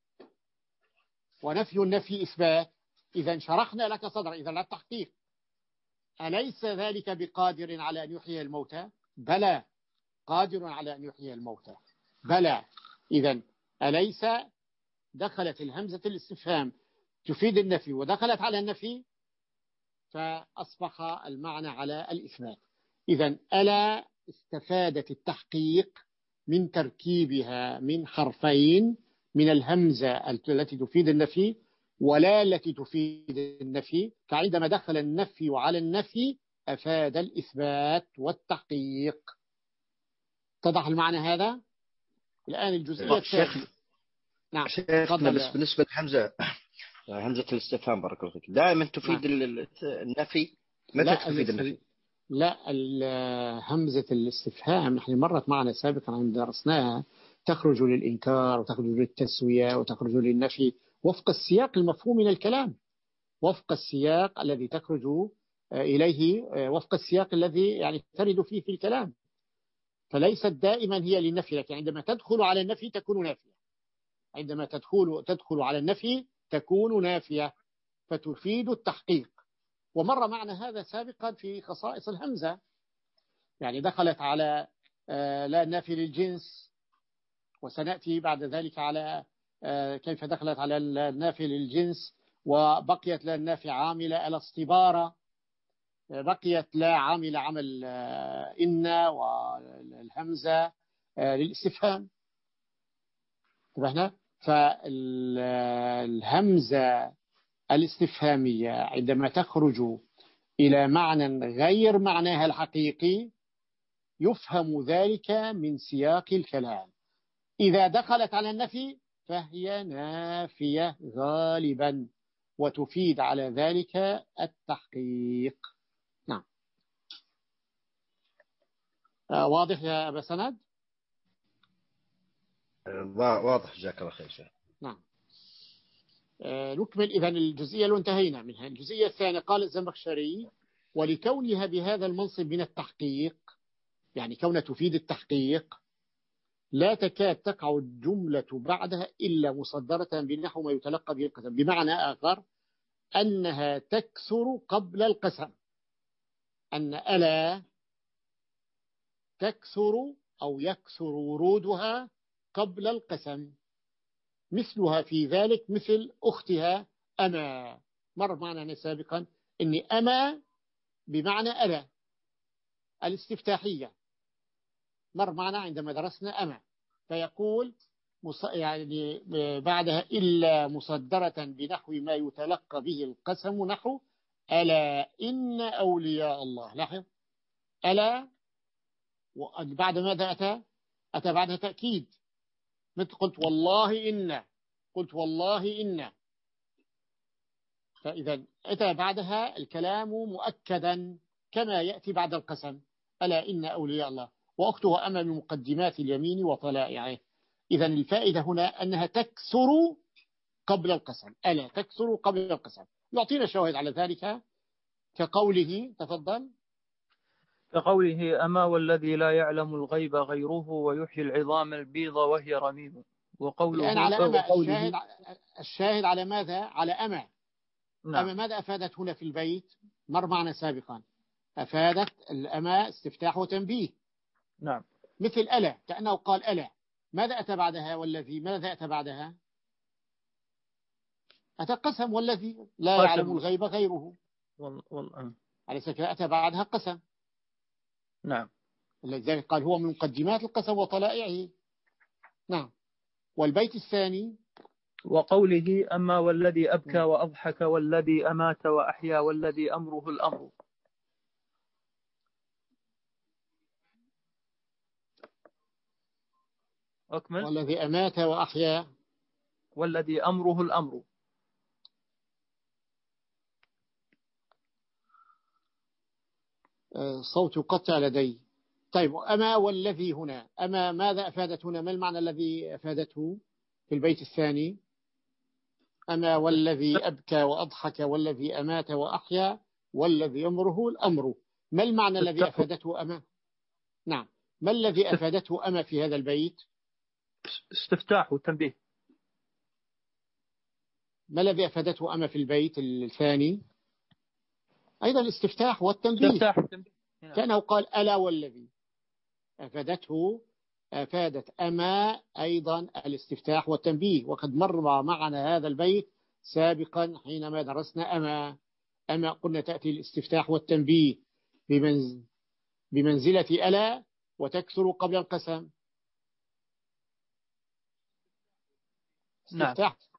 ونفي النفي إثبات. إذا شرحنا لك صدرك، إذا لا التحقيق. أليس ذلك بقادر على أن يحيي الموتى؟ بلى قادر على أن يحيي الموتى بلى. إذا أليس دخلت الهمزة الاستفهام تفيد النفي ودخلت على النفي، فأصبح المعنى على الإثبات. إذا ألا استفادت التحقيق من تركيبها من حرفين، من الهمزة التي تفيد النفي ولا التي تفيد النفي، فعندما دخل النفي على النفي أفاد الإثبات والتحقيق. اتضح المعنى هذا؟ الآن الجزئية الثانية. نعم بالنسبة للهمزة همزة الاستفهام بارك الله فيك دائما تفيد نعم. النفي متى تفيد النفي؟ لا همزة الاستفهام نحن مرت معنا سابقا عندما درسناها تخرج للإنكار وتخرج للتسوية وتخرج للنفي وفق السياق المفهوم من الكلام، وفق السياق الذي تخرج إليه، وفق السياق الذي يعني ترد فيه في الكلام. فليست دائما هي للنفي، لكن عندما تدخل على النفي تكون نافية. عندما تدخل تدخل على النفي تكون نافية فتفيد التحقيق. ومر معنا هذا سابقا في خصائص الهمزة، يعني دخلت على لا النافي للجنس، وسنأتي بعد ذلك على كيف دخلت على النافي للجنس، وبقيت لا النافي عاملة الاستبارة، بقيت لا عاملة عمل إن، والهمزة للاستفهام. انتبهنا؟ فالهمزة الاستفهامية عندما تخرج إلى معنى غير معناها الحقيقي يفهم ذلك من سياق الكلام. إذا دخلت على النفي فهي نافية غالبا وتفيد على ذلك التحقيق. نعم واضح يا أبا سند؟ واضح جزاك الله خير. نعم نكمل إذن الجزئية اللي انتهينا منها. الجزئية الثانية قال الزمخشري ولكونها بهذا المنصب من التحقيق، يعني كونها تفيد التحقيق، لا تكاد تقع الجملة بعدها إلا مصدرة بنحو ما يتلقى به القسم، بمعنى آخر أنها تكسر قبل القسم، أن ألا تكسر أو يكسر ورودها قبل القسم، مثلها في ذلك مثل أختها أما. مر معنا سابقا أن أما بمعنى ألا الاستفتاحية، مر معنا عندما درسنا أما، فيقول يعني بعدها إلا مصدرة بنحو ما يتلقى به القسم نحو ألا إن أولياء الله. لاحظ ألا بعد ماذا أتى؟ أتى بعدها تأكيد، مثل قلت والله إن، قلت والله إن، فإذا أتى بعدها الكلام مؤكدا كما يأتي بعد القسم ألا إن أولياء الله وأختها أما من مقدمات اليمين وطلائعه. إذا الفائدة هنا أنها تكسر قبل القسم، ألا تكسر قبل القسم. يعطينا شواهد على ذلك كقوله، تفضل. كقوله أما والذي لا يعلم الغيب غيره ويحيي العظام البيض وهي رميم. وقوله الآن على أما الشاهد, الشاهد على ماذا؟ على أما. نعم. أما ماذا أفادت هنا في البيت؟ مر معنا سابقا أفادت الأما استفتاح وتنبيه. نعم. مثل ألا، كأنه قال ألا. ماذا أتى بعدها؟ والذي ماذا أتى بعدها؟ أتى قسم والذي لا قسم. يعلم الغيب غيره. وال... وال... أليس كذا؟ أتى بعدها قسم. نعم. لذلك قال هو من مقدمات القسم وطلائعه. نعم. والبيت الثاني وقوله أما والذي أبكى وأضحك والذي أمات وأحيا والذي أمره الأمر. أكمل. والذي أمات وأحيا والذي أمره الأمر. صوت قطع لدي. طيب أما والذي هنا، أما ماذا أفادت هنا؟ ما المعنى الذي أفادته في البيت الثاني؟ أما والذي أبكى وأضحك والذي أمات وأحيا والذي أمره الأمر. ما المعنى الذي أفادته أما؟ نعم. ما الذي أفادته أما في هذا البيت؟ استفتاح وتنبيه. ما الذي أفادته أما في البيت الثاني؟ أيضا الاستفتاح والتنبيه. استفتاح والتنبيه. كأنه قال ألا والذي أفادته، أفادت أما أيضا الاستفتاح والتنبيه. وقد مر معنا هذا البيت سابقا حينما درسنا أما. أما قلنا تأتي الاستفتاح والتنبيه بمنز بمنزلة ألا وتكثر قبل القسم. استفتاح. نعم.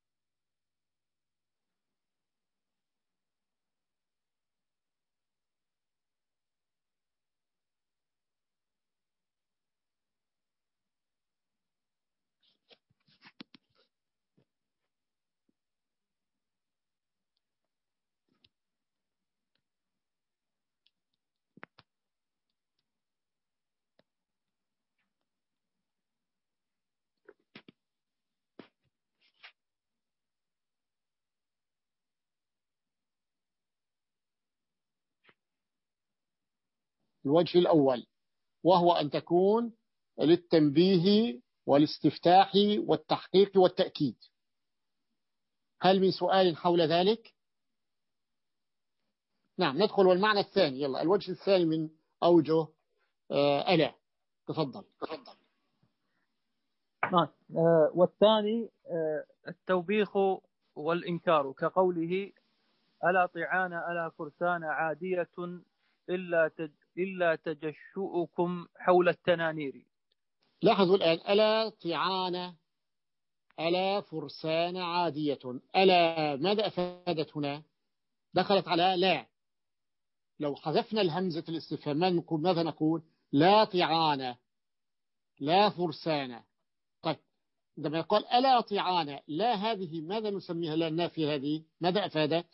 الوجه الأول وهو أن تكون للتنبيه والاستفتاح والتحقيق والتأكيد. هل من سؤال حول ذلك؟ نعم. ندخل والمعنى الثاني. يلا الوجه الثاني من أوجه آه ألا. تفضل. تفضل. آه. والثاني آه التوبيخ والإنكار كقوله ألا طعان ألا فرسان عادية إلا تج إلا تجشؤكم حول التنانير. لاحظوا الآن ألا طعان ألا فرسان عادية. ألا ماذا أفادت هنا؟ دخلت على لا. لو حذفنا الهمزة الاستفهام نقول ماذا نقول؟ لا طعان لا فرسان. طيب عندما يقال ألا طعان لا هذه ماذا نسميها؟ لا النافية هذه ماذا أفادت؟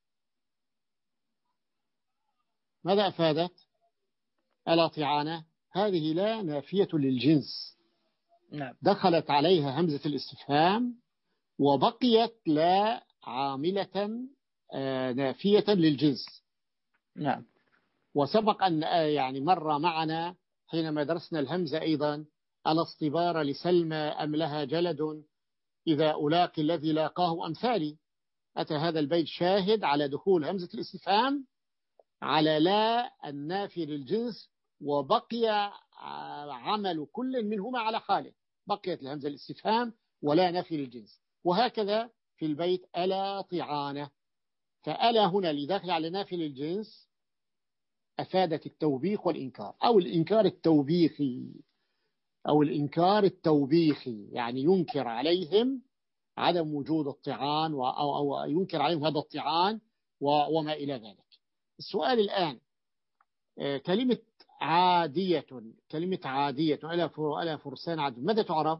ماذا أفادت؟ ألا طعان هذه لا نافية للجنس. نعم. دخلت عليها همزة الاستفهام وبقيت لا عاملة نافية للجنس. نعم. وسبق أن يعني مر معنا حينما درسنا الهمزة أيضا ألا اصطبار لسلمى أم لها جلد إذا ألاقي الذي لاقاه أمثالي. أتى هذا البيت شاهد على دخول همزة الاستفهام على لا النافي للجنس، وبقي عمل كل منهما على حاله. بقيت الهمزة الاستفهام ولا نافي للجنس. وهكذا في البيت ألا طعانة. فألا هنا لداخل على نافي للجنس أفادت التوبيخ والإنكار أو الإنكار التوبيخي أو الإنكار التوبيخي، يعني ينكر عليهم عدم وجود الطعان أو, أو ينكر عليهم هذا الطعان وما إلى ذلك. السؤال الآن كلمة عادية كلمة عادية ألا فرسان عادية ماذا تعرب؟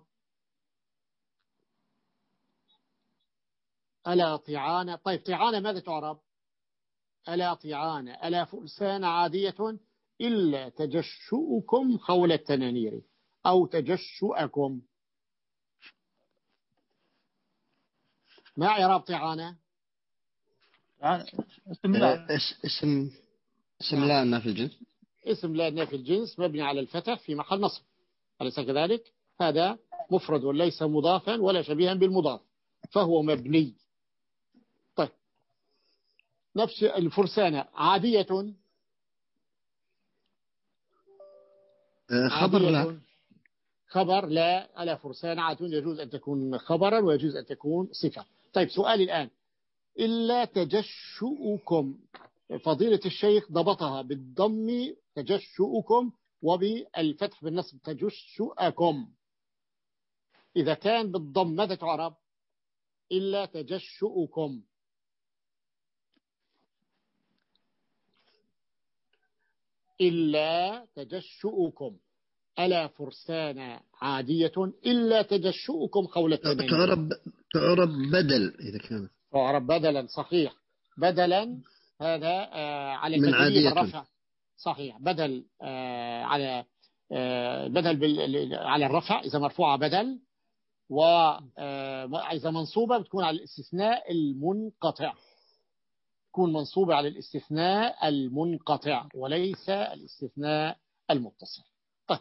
ألا طعان. طيب طعان ماذا تعرب؟ ألا طعان ألا فرسان عادية إلا تجشؤكم حول التنانير أو تجشؤكم. ما إعراب طعانة؟ اسم لا اسم اسم لا نافي الجنس. اسم لا نافي الجنس مبني على الفتح في محل نصب، أليس كذلك؟ هذا مفرد وليس مضافا ولا شبيها بالمضاف فهو مبني. طيب نفس الفرسانة عادية خبر لا خبر لا. ألا فرسان عادية يجوز أن تكون خبرا ويجوز أن تكون صفة. طيب سؤال الآن إلا تجشؤكم. فضيلة الشيخ ضبطها بالضم تجشؤكم وبالفتح بالنصب تجشؤكم. إذا كان بالضم ماذا تعرب؟ إلا تجشؤكم. إلا تجشؤكم. ألا فرسان عادية إلا تجشؤكم خولتين. تعرب تعرب بدل إذا كان تعرب بدلا صحيح. بدلا هذا آه على من عادية الرفع صحيح. بدل آه على آه بدل على الرفع إذا مرفوعة بدل، وإذا منصوبة بتكون على الاستثناء المنقطع، تكون منصوبة على الاستثناء المنقطع وليس الاستثناء المتصل. طيب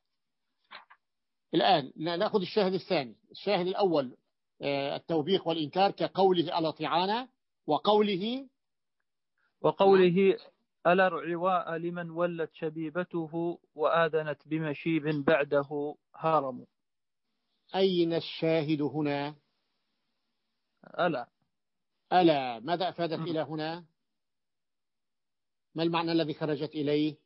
الآن نأخذ الشاهد الثاني. الشاهد الأول التوبيخ والإنكار كقوله ألا طعانا، وقوله وقوله ألا رعواء لمن ولت شبيبته وآذنت بمشيب بعده هارم. أين الشاهد هنا؟ ألا. ألا ماذا أفادت م. إلى هنا؟ ما المعنى الذي خرجت إليه؟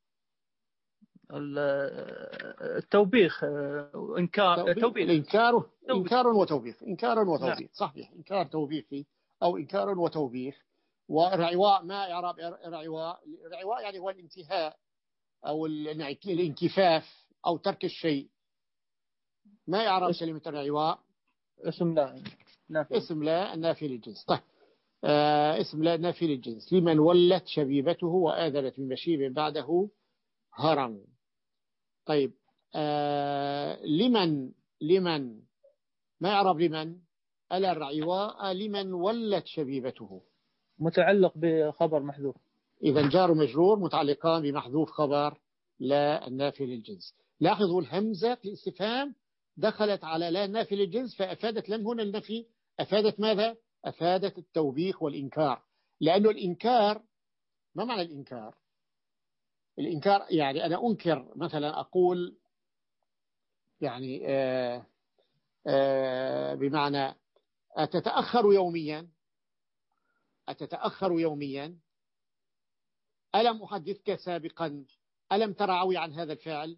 التوبيخ إنكار توبيخ. إنكار إنكار وتوبيخ. إنكار وتوبيخ نعم. صحيح. إنكار توبيخي أو إنكار وتوبيخ. ورعواء ما يعرب رعواء؟ رعواء يعني هو الانتهاء أو الانكفاف أو ترك الشيء. ما يعرب كلمة الرعواء؟ اسم لا نافي. اسم لا نافي للجنس. طيب آه اسم لا نافي للجنس. لمن ولت شبيبته وآذنت بمشيب بعده هرم. طيب آه لمن لمن ما يعرب لمن؟ ألا الرعواء لمن ولت شبيبته متعلق بخبر محذوف. إذا جار مجرور متعلقان بمحذوف خبر لا النافي للجنس. لاحظوا الهمزة في الاستفهام دخلت على لا النافي للجنس، فأفادت لم هنا النفي. أفادت ماذا؟ أفادت التوبيخ والإنكار. لأنه الإنكار ما معنى الإنكار؟ الإنكار يعني أنا أنكر مثلا أقول يعني آآ آآ بمعنى أتتأخر يوميا، أتتأخر يوميا، ألم أحدثك سابقا، ألم ترعوي عن هذا الفعل؟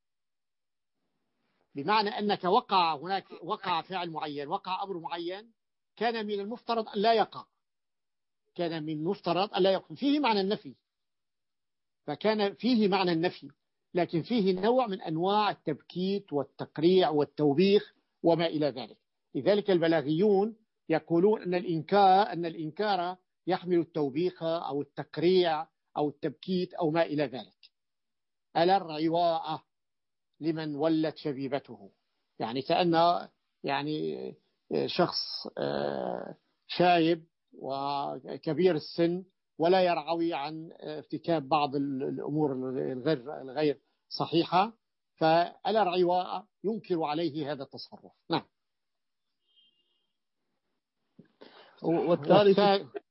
بمعنى أنك وقع هناك وقع فعل معين، وقع أمر معين كان من المفترض أن لا يقع، كان من المفترض أن لا يقع. فيه معنى النفي، فكان فيه معنى النفي، لكن فيه نوع من أنواع التبكيت والتقريع والتوبيخ وما إلى ذلك. لذلك البلاغيون يقولون أن الإنكار أن الإنكار يحمل التوبيخ أو التقريع أو التبكيت أو ما إلى ذلك. ألا الرعواء لمن ولت شبيبته، يعني كأن يعني شخص شايب وكبير السن ولا يرعوي عن ارتكاب بعض الأمور الغير الغير صحيحة، فألا الرعواء ينكر عليه هذا التصرف. نعم. والثالث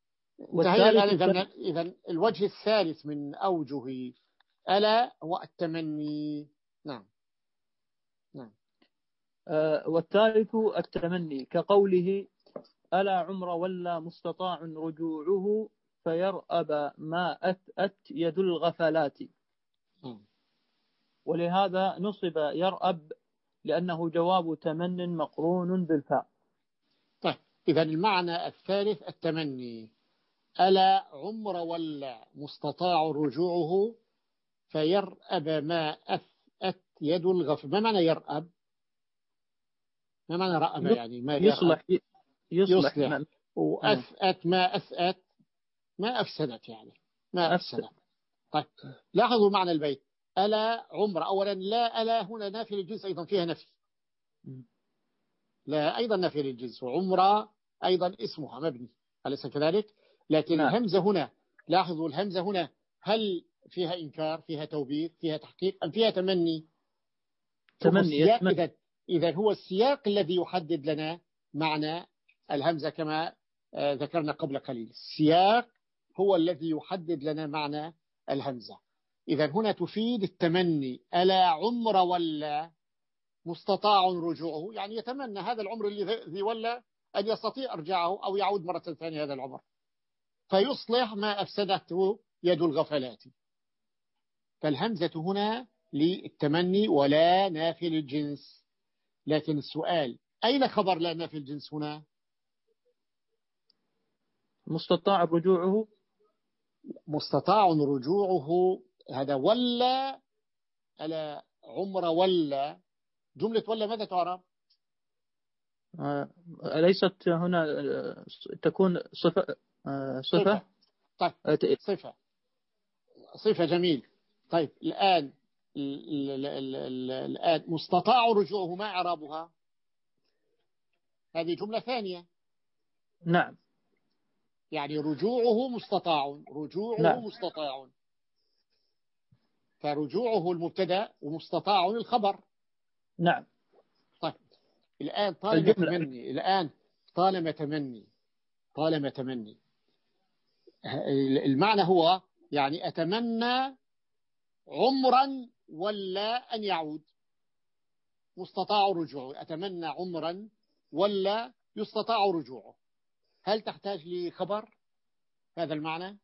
إذا الوجه الثالث من أوجه ألا هو التمني. نعم نعم. آه والثالث التمني كقوله ألا عمر ولا مستطاع رجوعه فيرأب ما أتأت يد الغفلات. ولهذا نصب يرأب لأنه جواب تمن مقرون بالفاء. طيب إذا المعنى الثالث التمني. ألا عمر ولا مستطاع رجوعه فيرأب ما أتأت يد الغفلة. ما معنى يرأب؟ ما معنى رأب؟ يعني ما يصلح يصلح, يصلح. وأثأت ما أثأت ما أفسدت، يعني ما أفسدت. طيب لاحظوا معنى البيت. ألا عمر، أولا لا ألا هنا نافي للجنس أيضا فيها نفي، لا أيضا نافي للجنس، وعمر أيضا اسمها مبني أليس كذلك؟ لكن نعم. الهمزة هنا لاحظوا الهمزة هنا هل فيها إنكار، فيها توبيخ، فيها تحقيق، أم فيها تمني؟ تمني. إذا إذا هو السياق الذي يحدد لنا معنى الهمزة كما ذكرنا قبل قليل. السياق هو الذي يحدد لنا معنى الهمزة. إذا هنا تفيد التمني. ألا عمر ولا مستطاع رجوعه، يعني يتمنى هذا العمر الذي ولى أن يستطيع إرجاعه أو يعود مرة ثانية هذا العمر، فيصلح ما أفسدته يد الغفلات. فالهمزة هنا للتمني ولا نافي للجنس. لكن السؤال أين خبر لا نافي الجنس هنا؟ مستطاع رجوعه. مستطاع رجوعه هذا ولا ألا عمر ولا، جملة ولا ماذا تعرف؟ أليست هنا تكون صفة صفة طيب صفة صفة جميل. طيب الآن الآن مستطاع رجوعه ما إعرابها؟ هذه جملة ثانية. نعم. يعني رجوعه مستطاع، رجوعه نعم. مستطاع، فرجوعه المبتدا ومستطاع الخبر. نعم. طيب الآن طالما تمني، الآن طالما تمني طالما تمني المعنى هو يعني أتمنى عمرا ولا أن يعود، مستطاع رجوعه، أتمنى عمرا ولا يستطاع رجوعه. هل تحتاج لخبر هذا المعنى؟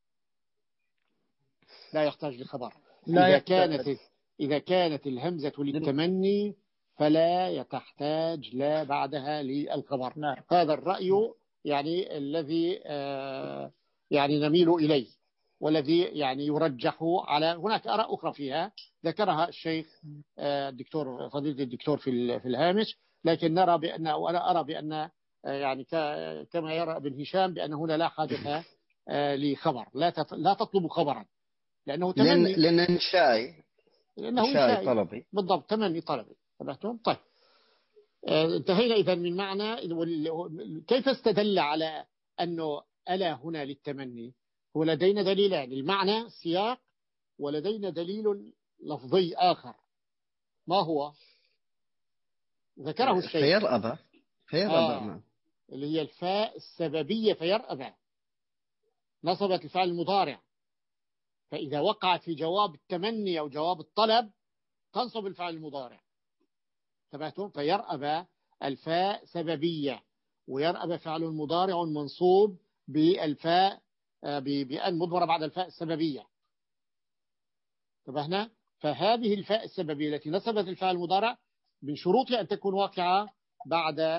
لا يحتاج لخبر. لا إذا يحتاج. كانت إذا كانت الهمزة للتمني فلا تحتاج لا بعدها للخبر. نعم. هذا الرأي يعني الذي آه يعني نميل إليه، والذي يعني يرجح على، هناك آراء أخرى فيها ذكرها الشيخ آه الدكتور فضيلة الدكتور في في الهامش، لكن نرى بأن، وأنا أرى بأن آه يعني كما يرى ابن هشام بأن هنا لا حاجة آه لخبر، لا لا تطلب خبرا لأنه تمني، لأن إنشائي لأنه إنشائي إنشائي طلبي. بالضبط، تمني طلبي. تبعتم؟ طيب آه انتهينا إذا من معنى. كيف استدل على أنه ألا هنا للتمني؟ هو لدينا دليلان، المعنى سياق، ولدينا دليل لفظي آخر. ما هو؟ ذكره الشيخ فيرأب فيرأب آه اللي هي الفاء السببية فيرأب، نصبت الفعل المضارع، فإذا وقعت في جواب التمني أو جواب الطلب تنصب الفعل المضارع. تبعتم؟ فيرأب الفاء سببية، ويرأب فعل مضارع منصوب بالفاء بأن مضمرة بعد الفاء السببية. تبهنا؟ فهذه الفاء السببية التي نصبت الفعل المضارع من شروطها أن تكون واقعة بعد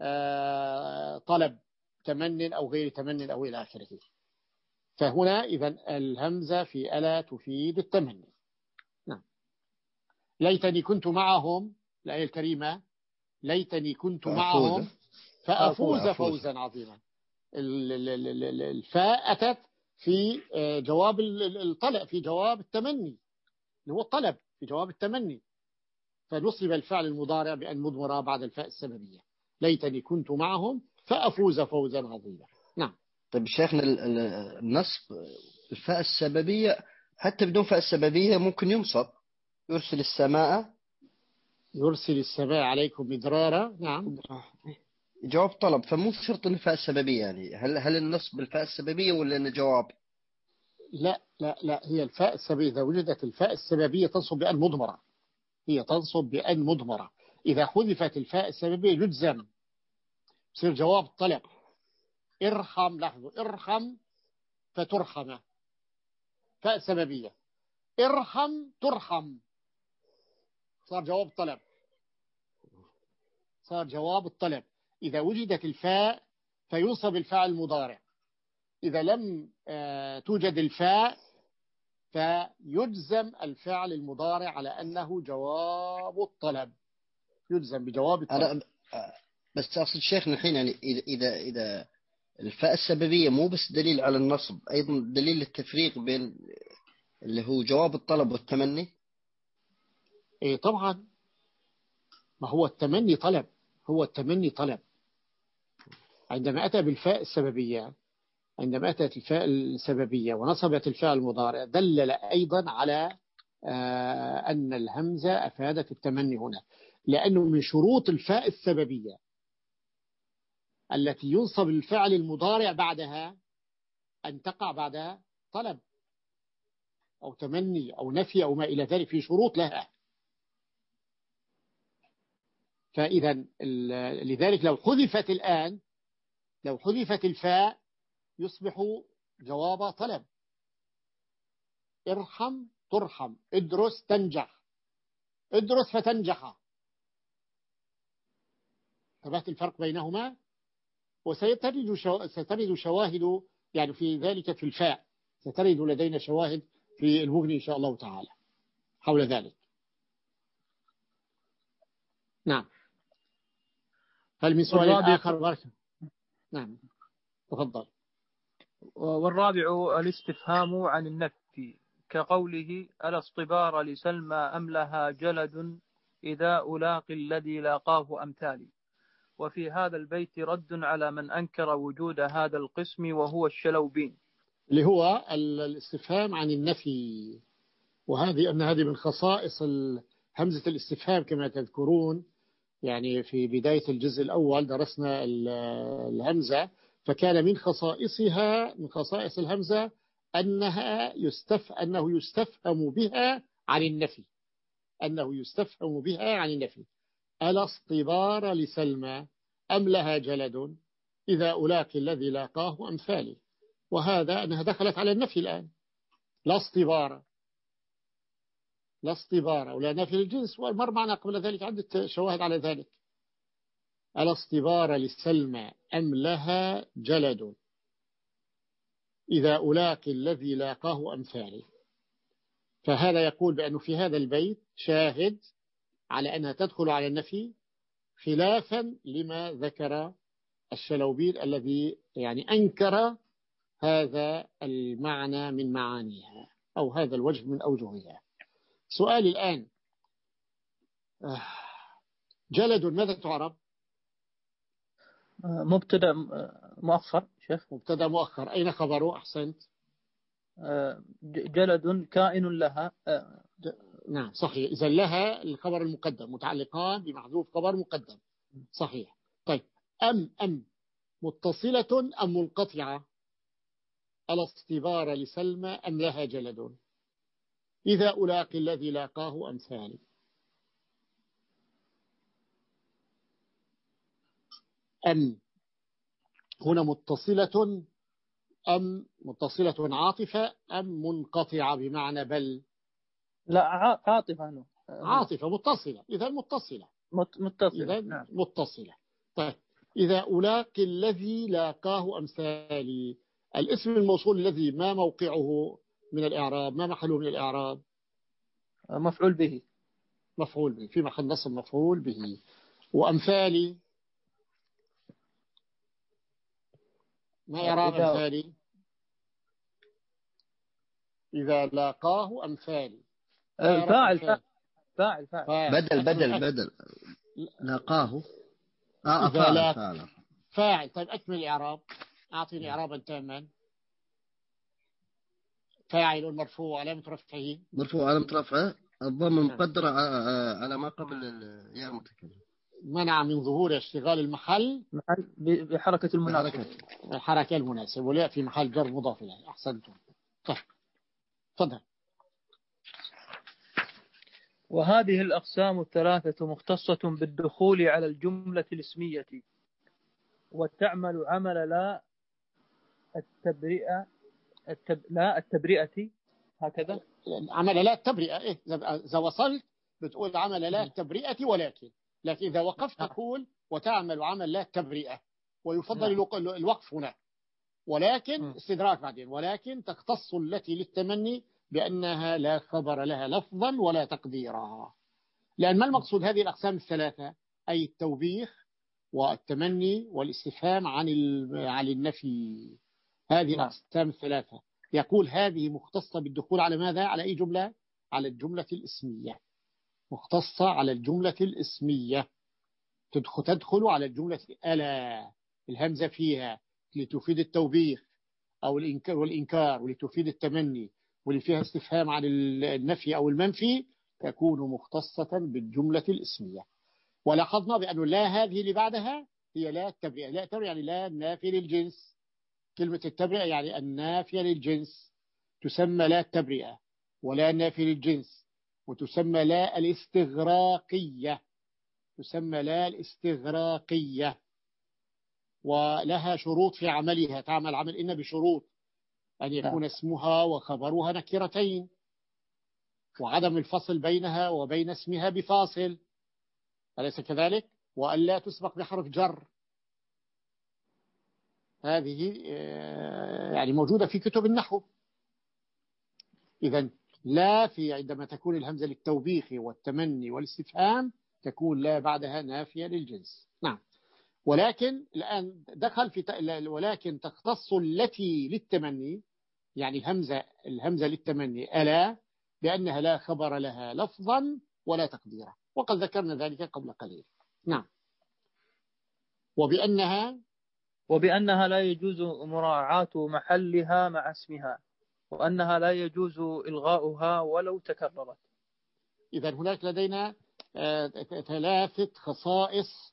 طلب تمن أو غير تمن أو إلى آخره. فهنا إذن الهمزة في ألا تفيد التمني. نعم. ليتني كنت معهم، الآية الكريمة، ليتني كنت معهم فأفوز فوزا عظيما. الفاء أتت في جواب الطلب، في جواب التمني اللي هو الطلب، في جواب التمني، فنصب الفعل المضارع بأن مضمرة بعد الفاء السببية، ليتني كنت معهم فأفوز فوزا عظيما. نعم. طيب شيخنا النصب الفاء السببية حتى بدون فاء السببية ممكن ينصب، يرسل السماء يرسل السماء عليكم مدرارا. نعم. جواب طلب، فمو شرط الفاء السببية. يعني هل هل النصب بالفاء السببية ولا إنه جواب؟ لا لا لا هي الفاء السببية إذا وجدت الفاء السببية تنصب بأن مضمرة، هي تنصب بأن مضمرة. إذا حذفت الفاء السببية يجزم، يصير جواب طلب. ارحم، لاحظوا، ارحم فترحم، فاء سببية. ارحم ترحم، صار جواب طلب، صار جواب الطلب. إذا وجدت الفاء فينصب الفاعل المضارع، إذا لم توجد الفاء فيجزم الفعل المضارع على أنه جواب الطلب، يجزم بجواب الطلب. أنا بس أقصد شيخنا الحين يعني إذا إذا الفاء السببية مو بس دليل على النصب، أيضا دليل للتفريق بين اللي هو جواب الطلب والتمني. إيه طبعا، ما هو التمني طلب، هو التمني طلب. عندما أتى بالفاء السببية، عندما أتت الفاء السببية ونصبت الفاء المضارع دلل أيضا على أن الهمزة أفادت التمني هنا، لأنه من شروط الفاء السببية التي ينصب الفعل المضارع بعدها أن تقع بعدها طلب أو تمني أو نفي أو ما إلى ذلك، في شروط لها. فإذا لذلك لو حذفت الآن لو حذفت الفاء يصبح جواب طلب. ارحم ترحم، ادرس تنجح، ادرس فتنجح. انتبهت الفرق بينهما؟ وسترد شو... سترد شواهد يعني في ذلك في الفاء، سترد لدينا شواهد في المغني إن شاء الله تعالى حول ذلك. نعم. هل من سؤال آخر بركة؟ نعم تفضل. والرابع الاستفهام عن النفي كقوله ألا اصطبار لسلمى أم لها جلد إذا ألاقي الذي لاقاه أمثالي. وفي هذا البيت رد على من أنكر وجود هذا القسم وهو الشلوبين، اللي هو الاستفهام عن النفي. وهذه أن هذه من خصائص همزة الاستفهام كما تذكرون، يعني في بداية الجزء الأول درسنا الهمزة، فكان من خصائصها من خصائص الهمزة أنها يستف أنه يستفهم بها عن النفي أنه يستفهم بها عن النفي. ألا اصطبار لسلمى أم لها جلد إذا ألاقي الذي لاقاه أمثالي. وهذا أنها دخلت على النفي الآن، لا اصطبار لا اصطبار ولا نفي الجنس، ومر معنا قبل ذلك عدة شواهد على ذلك. ألا اصطبار لسلمى أم لها جلد إذا ألاقي الذي لاقاه أمثالي. فهذا يقول بأنه في هذا البيت شاهد على أنها تدخل على النفي، خلافا لما ذكر الشلوبين الذي يعني أنكر هذا المعنى من معانيها أو هذا الوجه من أوجهها. سؤال الآن، جلد ماذا تعرب؟ مبتدا مؤخر شيخ. مبتدا مؤخر. أين خبره؟ أحسنت. جلد كائن لها. نعم صحيح. إذا لها الخبر المقدم، متعلقان بمحذوف خبر مقدم. صحيح. طيب أم أم متصلة أم منقطعة؟ ألا اصطبار لسلمى أم لها جلد إذا ألاقي الذي لاقاه أمثالي. أم هنا متصلة أم متصلة عاطفة أم منقطعة بمعنى بل؟ لا عاطفة. أنه. عاطفة متصلة. إذا متصلة متصلة. إذا نعم. متصلة. طيب إذا ألاقي الذي لاقاه أمثالي، الاسم الموصول الذي ما موقعه من الإعراب، ما محله من الإعراب؟ مفعول به. مفعول به في محل نصب مفعول به. وأمثالي ما إعراب أمثالي؟ إذا لاقاه أمثالي فاعل فاعل فاعل بدل بدل بدل لاقاه آه إذا فاعل لا فاعل فاعل. طيب أكمل الإعراب، أعطيني إعرابا تاما. فاعل مرفوع علامة رفعه مرفوع علامة رفعه الضمة مقدرة على ما قبل الياء المتكلم، منع من ظهور اشتغال المحل محل بحركة المناسبة الحركة المناسبة ولا في محل جر مضاف إليه. أحسنتم. طيب تفضل. وهذه الأقسام الثلاثة مختصة بالدخول على الجملة الاسمية، وتعمل عمل لا التبرئة التب... لا التبرئة هكذا. عمل لا التبرئة. إيه إذا وصلت بتقول عمل لا التبرئة، ولكن لكن إذا وقفت تقول وتعمل عمل لا التبرئة، ويفضل الوقف هنا، ولكن استدراك بعدين، ولكن تختص التي للتمني بأنها لا خبر لها لفظا ولا تقديرا. لأن ما المقصود هذه الأقسام الثلاثة؟ أي التوبيخ والتمني والاستفهام عن عن النفي. هذه الأقسام الثلاثة يقول هذه مختصة بالدخول على ماذا؟ على أي جملة؟ على الجملة الاسمية. مختصة على الجملة الاسمية، تدخل على الجملة ألا الهمزة فيها لتفيد التوبيخ أو الإنكار والإنكار، ولتفيد التمني، واللي فيها استفهام عن النفي أو المنفي، تكون مختصة بالجملة الاسمية. ولاحظنا بأنه لا هذه اللي بعدها هي لا التبرئة. لا التبرئة يعني لا النافية للجنس. كلمة التبرئة يعني النافية للجنس تسمى لا التبرئة، ولا النافية للجنس، وتسمى لا الاستغراقية تسمى لا الاستغراقية، ولها شروط في عملها، تعمل عمل إن بشروط أن يكون اسمها وخبرها نكرتين، وعدم الفصل بينها وبين اسمها بفاصل، أليس كذلك؟ وأن لا تسبق بحرف جر. هذه يعني موجودة في كتب النحو. إذن لا في عندما تكون الهمزة للتوبيخ والتمني والاستفهام تكون لا بعدها نافية للجنس. نعم. ولكن الآن دخل في ولكن تختص التي للتمني، يعني الهمزة الهمزة للتمني ألا، بأنها لا خبر لها لفظا ولا تقديرا، وقد ذكرنا ذلك قبل قليل. نعم. وبأنها وبأنها لا يجوز مراعاة محلها مع اسمها، وأنها لا يجوز إلغاؤها ولو تكررت. إذا هناك لدينا ثلاثة خصائص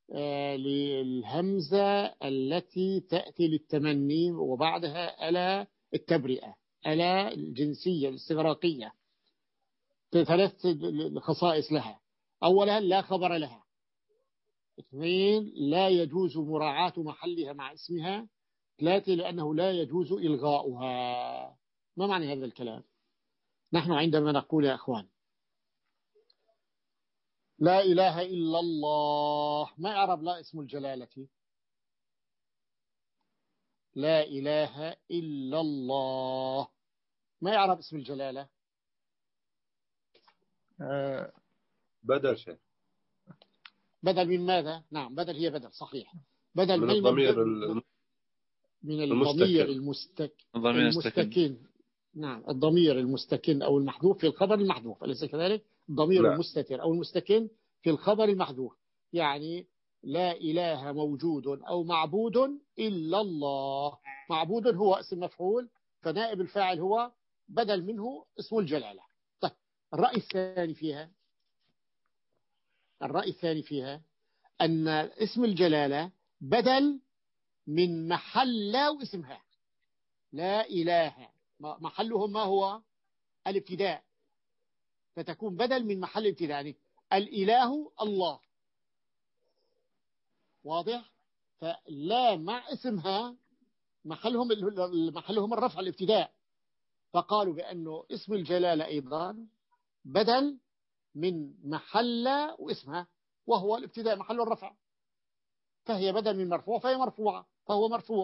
للهمزة التي تأتي للتمني وبعدها ألا التبرئة، ألا الجنسية الاستغراقية، ثلاث خصائص لها. أولا لا خبر لها. اثنين لا يجوز مراعاة محلها مع اسمها. ثلاثة لأنه لا يجوز إلغاؤها. ما معنى هذا الكلام؟ نحن عندما نقول يا أخوان لا إله إلا الله، ما يعرب لا اسم الجلالة؟ لا إله إلا الله ما يعرب اسم الجلالة؟ أه بدل شيء. بدل من ماذا؟ نعم بدل، هي بدل صحيح. بدل من من الضمير من الضمير المستك المستكن. نعم الضمير المستكن أو المحذوف في الخبر المحذوف، أليس كذلك؟ الضمير لا. المستتر أو المستكن في الخبر المحذوف. يعني لا إله موجود أو معبود إلا الله. معبود هو اسم مفعول، فنائب الفاعل هو بدل منه اسم الجلالة. طيب الرأي الثاني فيها الرأي الثاني فيها أن اسم الجلالة بدل من محل واسمها. لا إله محله ما هو؟ الابتداء، فتكون بدل من محل ابتداء. يعني الإله الله، واضح؟ فلا مع اسمها محلهم محلهم الرفع الابتداء، فقالوا بأنه اسم الجلالة أيضا بدل من محل واسمها، وهو الابتداء محل الرفع، فهي بدل من مرفوع فهي مرفوعة فهو مرفوع.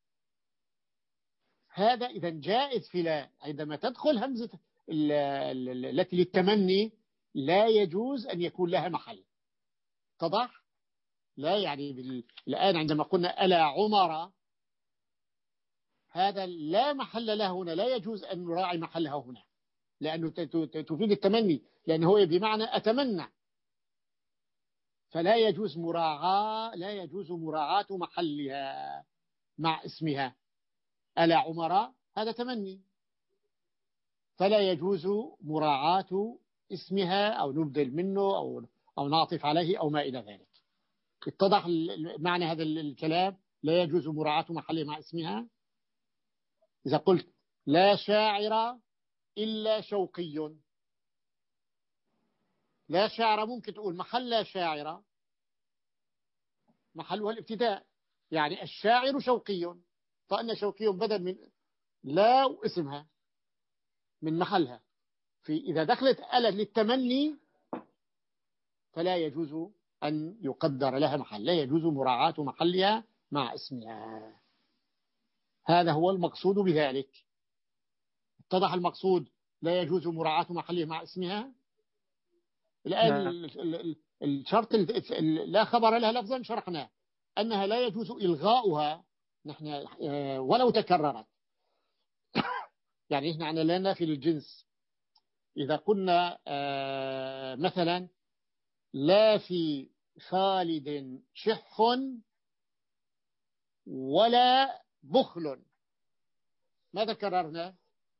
هذا إذا جائز في لا. عندما تدخل همزة التي للتمني لا يجوز أن يكون لها محل. اتضح؟ لا يعني بال... الآن عندما قلنا ألا عمر، هذا لا محل له هنا، لا يجوز أن نراعي محلها هنا لأنه تفيد التمني، لأنه هو بمعنى أتمنى، فلا يجوز مراعاة لا يجوز مراعاة محلها مع اسمها. ألا عمر هذا تمني، فلا يجوز مراعاة اسمها أو نبدل منه أو أو نعطف عليه أو ما إلى ذلك. اتضح معنى هذا الكلام؟ لا يجوز مراعاة محله مع اسمها. إذا قلت لا شاعر إلا شوقي، لا شاعر ممكن تقول محل لا شاعر محلها الابتداء، يعني الشاعر شوقي، فأن شوقي بدل من لا واسمها من محلها. في إذا دخلت ألا للتمني فلا يجوز أن يقدر لها محل، لا يجوز مراعاة محلها مع اسمها. هذا هو المقصود بذلك. اتضح المقصود؟ لا يجوز مراعاة محلها مع اسمها. الآن الشرط لا خبر لها لفظا شرحنا أنها لا يجوز إلغاؤها نحن ولو تكررت. يعني إحنا عنا لا نافي للجنس. إذا قلنا مثلا لا في خالد شح ولا بخل، ماذا كررنا؟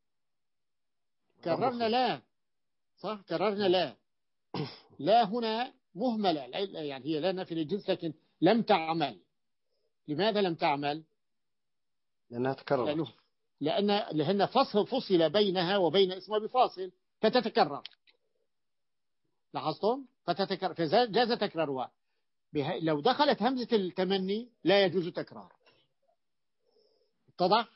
كررنا لا، صح؟ كررنا لا. لا هنا مهملة، يعني هي لا نافي للجنس لكن لم تعمل. لماذا لم تعمل؟ لأنها تكرر، لأنه لأن لأن فصل فصل بينها وبين اسمها بفاصل فتتكرر. لاحظتم؟ فتتكرر فجاز تكرارها. لو دخلت همزة التمني لا يجوز تكرار. اتضح؟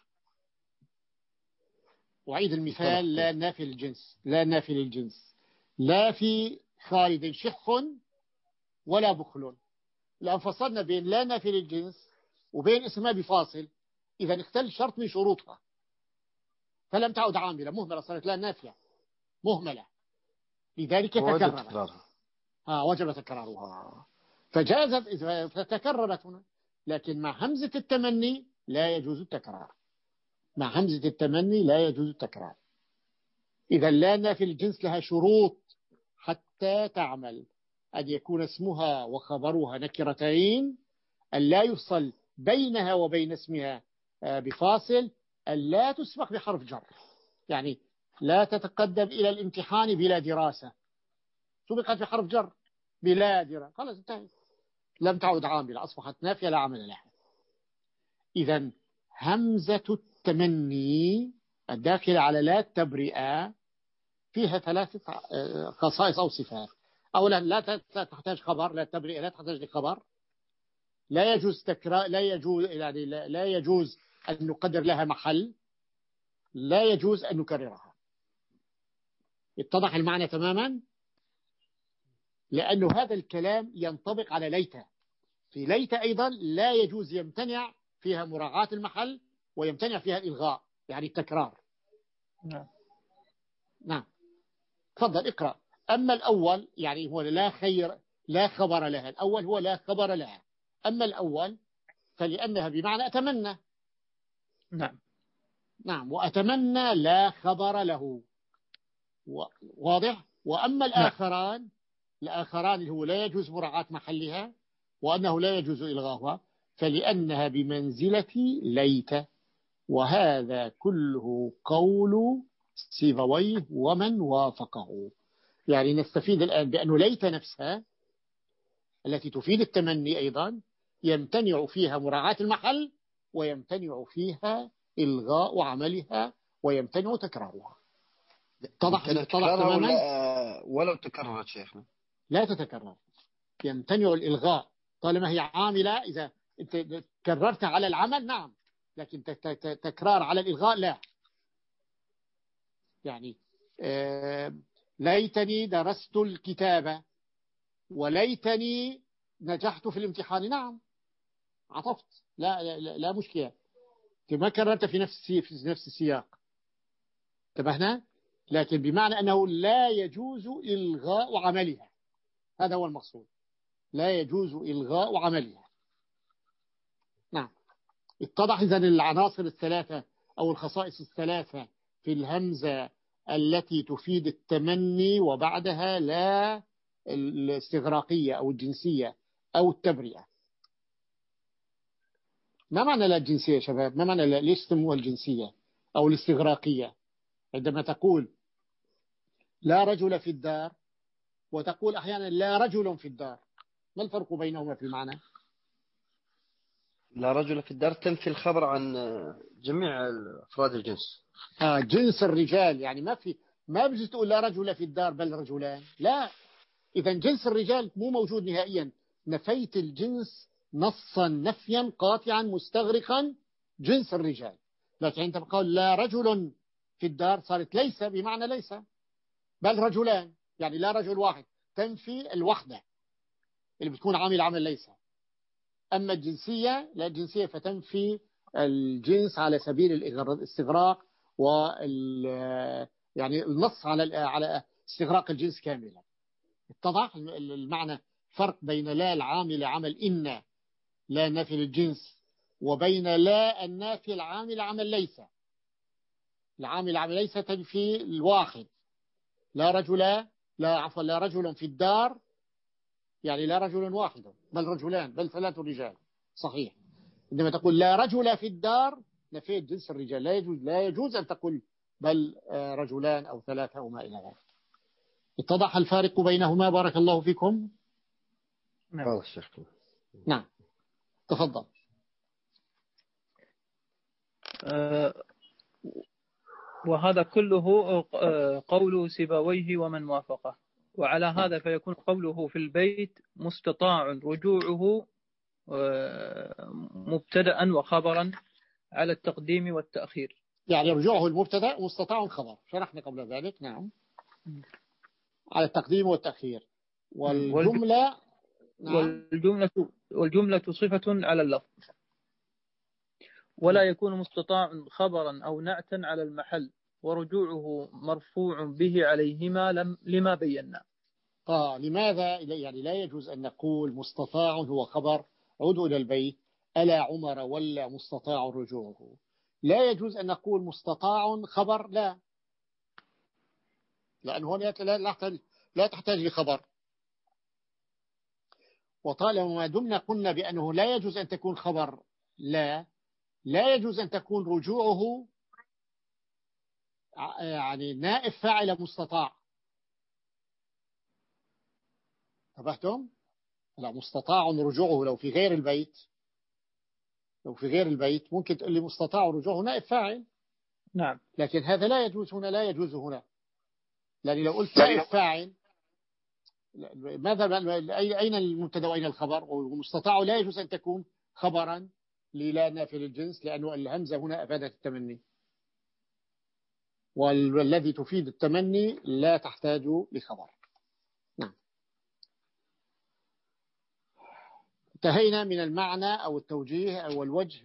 وعيد المثال: لا نافي للجنس، لا نافي للجنس، لا في خالد شح ولا بخل. لأن فصلنا بين لا نافي للجنس وبين اسمها بفاصل، إذا اختل شرط من شروطها فلم تعد عاملة، مهملة، صارت لا نافية مهملة، لذلك تكررت. آه وجب تكرارها، فجازت إذا فتكررت هنا. لكن مع همزة التمني لا يجوز التكرار، مع همزة التمني لا يجوز التكرار. إذا لا نافي الجنس لها شروط حتى تعمل: أن يكون اسمها وخبرها نكرتين، أن لا يفصل بينها وبين اسمها بفاصل، أن لا تسبق بحرف جر، يعني لا تتقدم إلى الامتحان بلا دراسة، سبقت بحرف جر بلا دراسة، خلاص انتهت، لم تعد عاملة، أصبحت نافية لا عمل لها. إذا همزة التمني الداخلة على لا التبرئة فيها ثلاثة خصائص أو صفات. أولا لا تحتاج خبر، لا التبرئة لا تحتاج لخبر، لا يجوز تكرار، لا يجوز يعني لا يجوز أن نقدر لها محل، لا يجوز أن نكررها. اتضح المعنى تماما؟ لأنه هذا الكلام ينطبق على ليت. في ليت أيضا لا يجوز، يمتنع فيها مراعاة المحل ويمتنع فيها الإلغاء، يعني التكرار. نعم نعم تفضل اقرأ. أما الأول يعني هو لا خير لا خبر لها، الأول هو لا خبر لها. أما الأول فلأنها بمعنى أتمنى. نعم نعم وأتمنى لا خبر له، واضح. وأما الآخران نعم. الآخران اللي هو لا يجوز مراعاة محلها وأنه لا يجوز إلغاها، فلأنها بمنزلة ليت. وهذا كله قول سيبويه ومن وافقه. يعني نستفيد الآن بأنه ليت نفسها التي تفيد التمني أيضا يمتنع فيها مراعاة المحل ويمتنع فيها إلغاء عملها ويمتنع تكرارها. اتضح تماما؟ ولا ولو تكررت شيخنا لا تتكرر، يمتنع الإلغاء طالما هي عاملة. إذا انت كررت على العمل نعم، لكن تكرار على الإلغاء لا. يعني آه ليتني درست الكتابة وليتني نجحت في الامتحان، نعم عطفت، لا, لا, لا مشكلة، ما كررت في نفس في نفس السياق، انتبهنا. لكن بمعنى أنه لا يجوز إلغاء عملها، هذا هو المقصود، لا يجوز إلغاء عملها. نعم اتضح إذن العناصر الثلاثة أو الخصائص الثلاثة في الهمزة التي تفيد التمني وبعدها لا الاستغراقية أو الجنسية أو التبرئة. ما معنى لا الجنسية يا شباب؟ ما معنى لا؟ ليش سموها الجنسية أو الاستغراقية؟ عندما تقول لا رجل في الدار وتقول أحيانا لا رجل في الدار، ما الفرق بينهما في المعنى؟ لا رجل في الدار تنفي الخبر عن جميع أفراد الجنس. آه جنس الرجال، يعني ما في ما بجوز تقول لا رجل في الدار بل رجلان، لا. إذا جنس الرجال مو موجود نهائيا، نفيت الجنس نصا نفيا قاطعا مستغرقا جنس الرجال. لكن أنت بقول لا رجل في الدار صارت ليس بمعنى ليس بل رجلان، يعني لا رجل واحد، تنفي الوحدة اللي بتكون عامل عمل ليس. أما الجنسية لا، الجنسية فتنفي الجنس على سبيل الاستغراق وال يعني النص على على استغراق الجنس كاملا. اتضح المعنى؟ فرق بين لا العامل عمل إن لا نافي للجنس وبين لا النافي العامل عمل ليس. العامل عمل ليس تنفي الواحد، لا رجل لا عفوا لا رجل في الدار، يعني لا رجل واحد بل رجلان بل ثلاث رجال، صحيح. عندما تقول لا رجل في الدار نفيت جنس الرجال، لا يجوز لا يجوز أن تقول بل رجلان أو ثلاثة وما إلى ذلك. اتضح الفارق بينهما؟ بارك الله فيكم. نعم نعم تفضل. أه وهذا كله قول سيبويه ومن وافقه. وعلى هذا فيكون قوله في البيت مستطاع رجوعه مبتدأ وخبرا على التقديم والتأخير. يعني رجوعه المبتدأ مستطاع خبر، شرحنا قبل ذلك. نعم، على التقديم والتأخير. والجملة نعم. والجملة والجملة صفة على اللفظ، ولا يكون مستطاع خبرا أو نعتا على المحل، ورجوعه مرفوع به عليهما لما بينا. آه لماذا؟ يعني لا يجوز أن نقول مستطاع هو خبر عودوا إلى البيت ألا عمر ولا مستطاع رجوعه. لا يجوز أن نقول مستطاع خبر، لا، لأنه لا, لا, لا تحتاج لخبر. وطالما ما دمنا قلنا بأنه لا يجوز أن تكون خبر لا لا يجوز أن تكون رجوعه يعني نائب فاعل مستطاع. انتبهتم؟ لا، مستطاع رجوعه لو في غير البيت لو في غير البيت ممكن تقول لي مستطاع رجوعه نائب فاعل. نعم، لكن هذا لا يجوز هنا، لا يجوز هنا، لأن لو قلت نائب فاعل ماذا أين المبتدا وأين الخبر؟ ومستطاع لا يجوز أن تكون خبرا للا نافي للجنس، لأنه الهمزة هنا أفادت التمني، والذي تفيد التمني لا تحتاج لخبر. نعم. انتهينا من المعنى أو التوجيه أو الوجه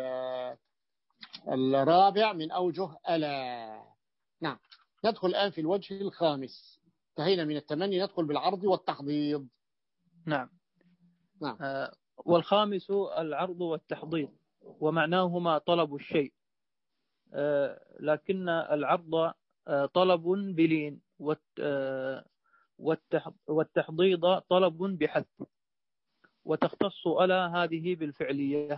الرابع من أوجه ألا. نعم، ندخل الآن في الوجه الخامس. انتهينا من التمني، ندخل بالعرض والتحضيض. نعم. نعم. آه والخامس العرض والتحضيض، ومعناهما طلب الشيء، آه لكن العرض آه طلب بلين، والتحضيض طلب بحث، وتختص ألا هذه بالفعلية،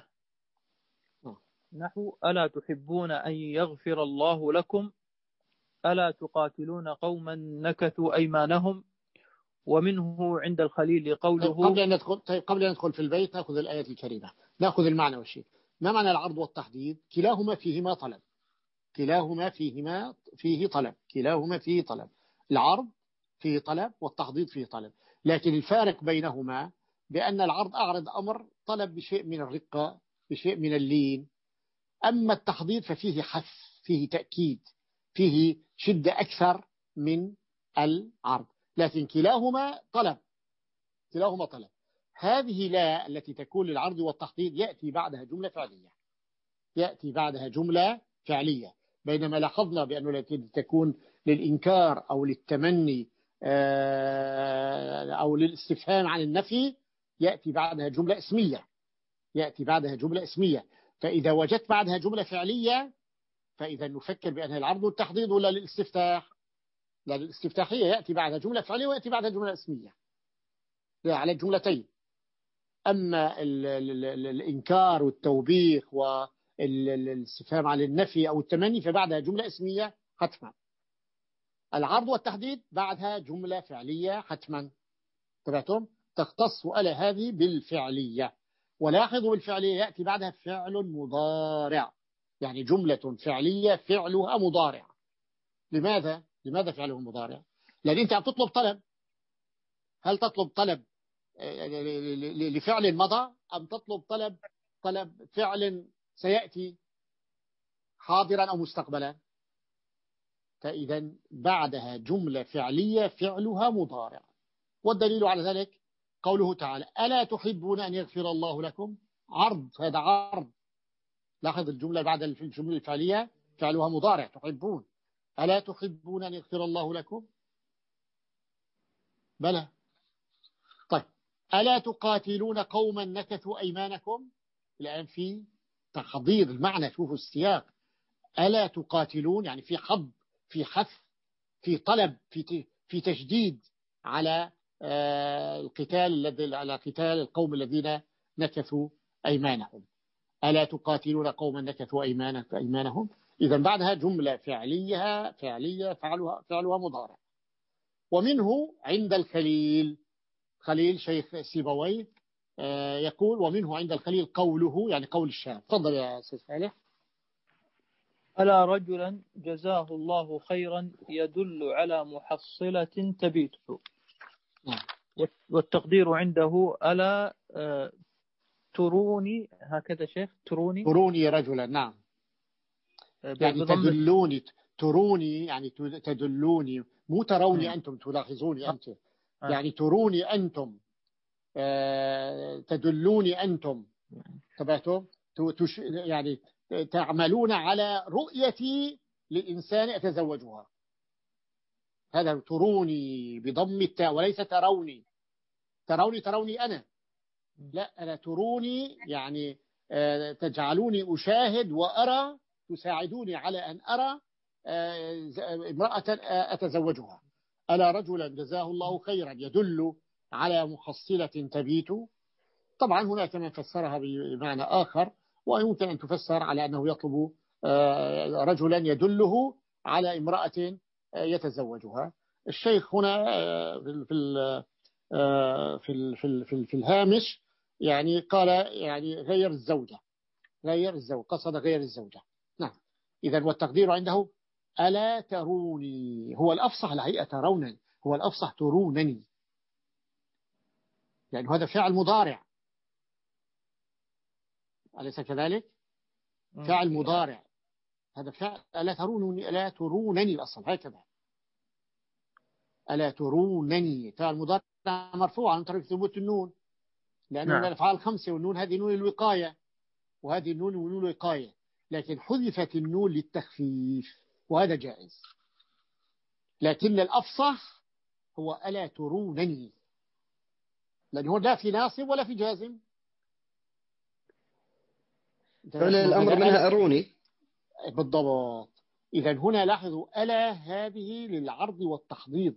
نحو ألا تحبون أن يغفر الله لكم، ألا تقاتلون قوما نكثوا أيمانهم. ومنه عند الخليل قوله. قبل أن ندخل طيب قبل أن ندخل في البيت نأخذ الآية الكريمة، نأخذ المعنى والشيء. ما معنى العرض والتحديد؟ كلاهما فيهما طلب، كلاهما فيهما فيه طلب كلاهما فيه طلب. العرض فيه طلب والتحضيض فيه طلب، لكن الفارق بينهما بأن العرض أعرض أمر طلب بشيء من الرقة، بشيء من اللين. أما التحضيض ففيه حث، فيه تأكيد، فيه شدة أكثر من العرض، لكن كلاهما طلب كلاهما طلب. هذه لا التي تكون للعرض والتحضيض يأتي بعدها جملة فعلية يأتي بعدها جملة فعلية بينما لاحظنا بأنه التي تكون للإنكار أو للتمني أو للاستفهام عن النفي يأتي بعدها جملة اسمية يأتي بعدها جملة اسمية. فإذا وجدت بعدها جملة فعلية فإذا نفكر بأنها العرض والتحضيض ولا للاستفتاح؟ لا، للاستفتاحية يأتي بعدها جملة فعلية ويأتي بعدها جملة اسمية، لا على الجملتين. أما ال ال ال الإنكار والتوبيخ والاستفهام عن النفي أو التمني فبعدها جملة اسمية حتما. العرض والتحديد بعدها جملة فعلية حتما. تبعتم؟ تختص ألا هذه بالفعلية. ولاحظوا بالفعلية يأتي بعدها فعل مضارع، يعني جملة فعلية فعلها مضارع. لماذا؟ لماذا فعله مضارع؟ لأن أنت عم تطلب طلب. هل تطلب طلب لفعل مضى أم تطلب طلب طلب فعل سيأتي حاضرا أو مستقبلا؟ فإذا بعدها جملة فعلية فعلها مضارع. والدليل على ذلك قوله تعالى ألا تحبون أن يغفر الله لكم؟ عرض، هذا عرض. لاحظ الجملة بعد الجملة الفعلية فعلها مضارع تحبون. ألا تحبون أن يغفر الله لكم؟ بلى. طيب ألا تقاتلون قوما نكثوا أيمانكم؟ الآن في تحضيض المعنى، شوفوا السياق. ألا تقاتلون يعني في حض، في حث، في طلب، في في تشديد على القتال الذي على قتال القوم الذين نكثوا أيمانهم. ألا تقاتلون قوما نكثوا أيمانهم؟ إذا بعدها جملة فعلية فعلية فعلها فعلها مضارع. ومنه عند الخليل، خليل شيخ سيبويه يقول ومنه عند الخليل قوله، يعني قول الشام. تفضل يا سيد صالح. ألا رجلا جزاه الله خيرا يدل على محصلة تبيته. والتقدير عنده ألا تروني، هكذا شيخ، تروني تروني رجلا. نعم، يعني تدلوني، تروني يعني تدلوني، مو تروني أنتم، تلاحظوني أنت. يعني تروني أنتم، تدلوني أنتم، تبعتم، يعني تعملون على رؤيتي للإنسان أتزوجها. هذا تروني بضم التاء وليس تروني. تروني تروني أنا، لا، أنا تروني يعني تجعلوني أشاهد وأرى، تساعدوني على أن أرى امرأة أتزوجها. ألا رجلا جزاه الله خيرا يدل على محصلة تبيت. طبعا هناك من فسرها بمعنى آخر، ويمكن أن تفسر على أنه يطلب رجلا يدله على امرأة يتزوجها. الشيخ هنا في في في في في الهامش يعني قال يعني غير الزوجة، غير الزوج، قصد غير الزوجة. نعم. إذا والتقدير عنده ألا تروني، هو الأفصح الحقيقة ترونني، هو الأفصح ترونني، يعني هذا فعل مضارع، أليس كذلك؟ فعل مضارع، هذا فعل. ألا ترونني، ألا ترونني الأصل هكذا، ألا ترونني، فعل مضارع مرفوع عن طريق ثبوت النون، لأنه من الأفعال الخمسة، والنون هذه نون الوقاية، وهذه النون ونون الوقاية، لكن حذفت النون للتخفيف، وهذا جائز. لكن الأفصح هو ألا ترونني، لأنه لا في ناصب ولا في جازم. الأمر منها أروني بالضبط. إذا هنا لاحظوا ألا هذه للعرض والتحضيض،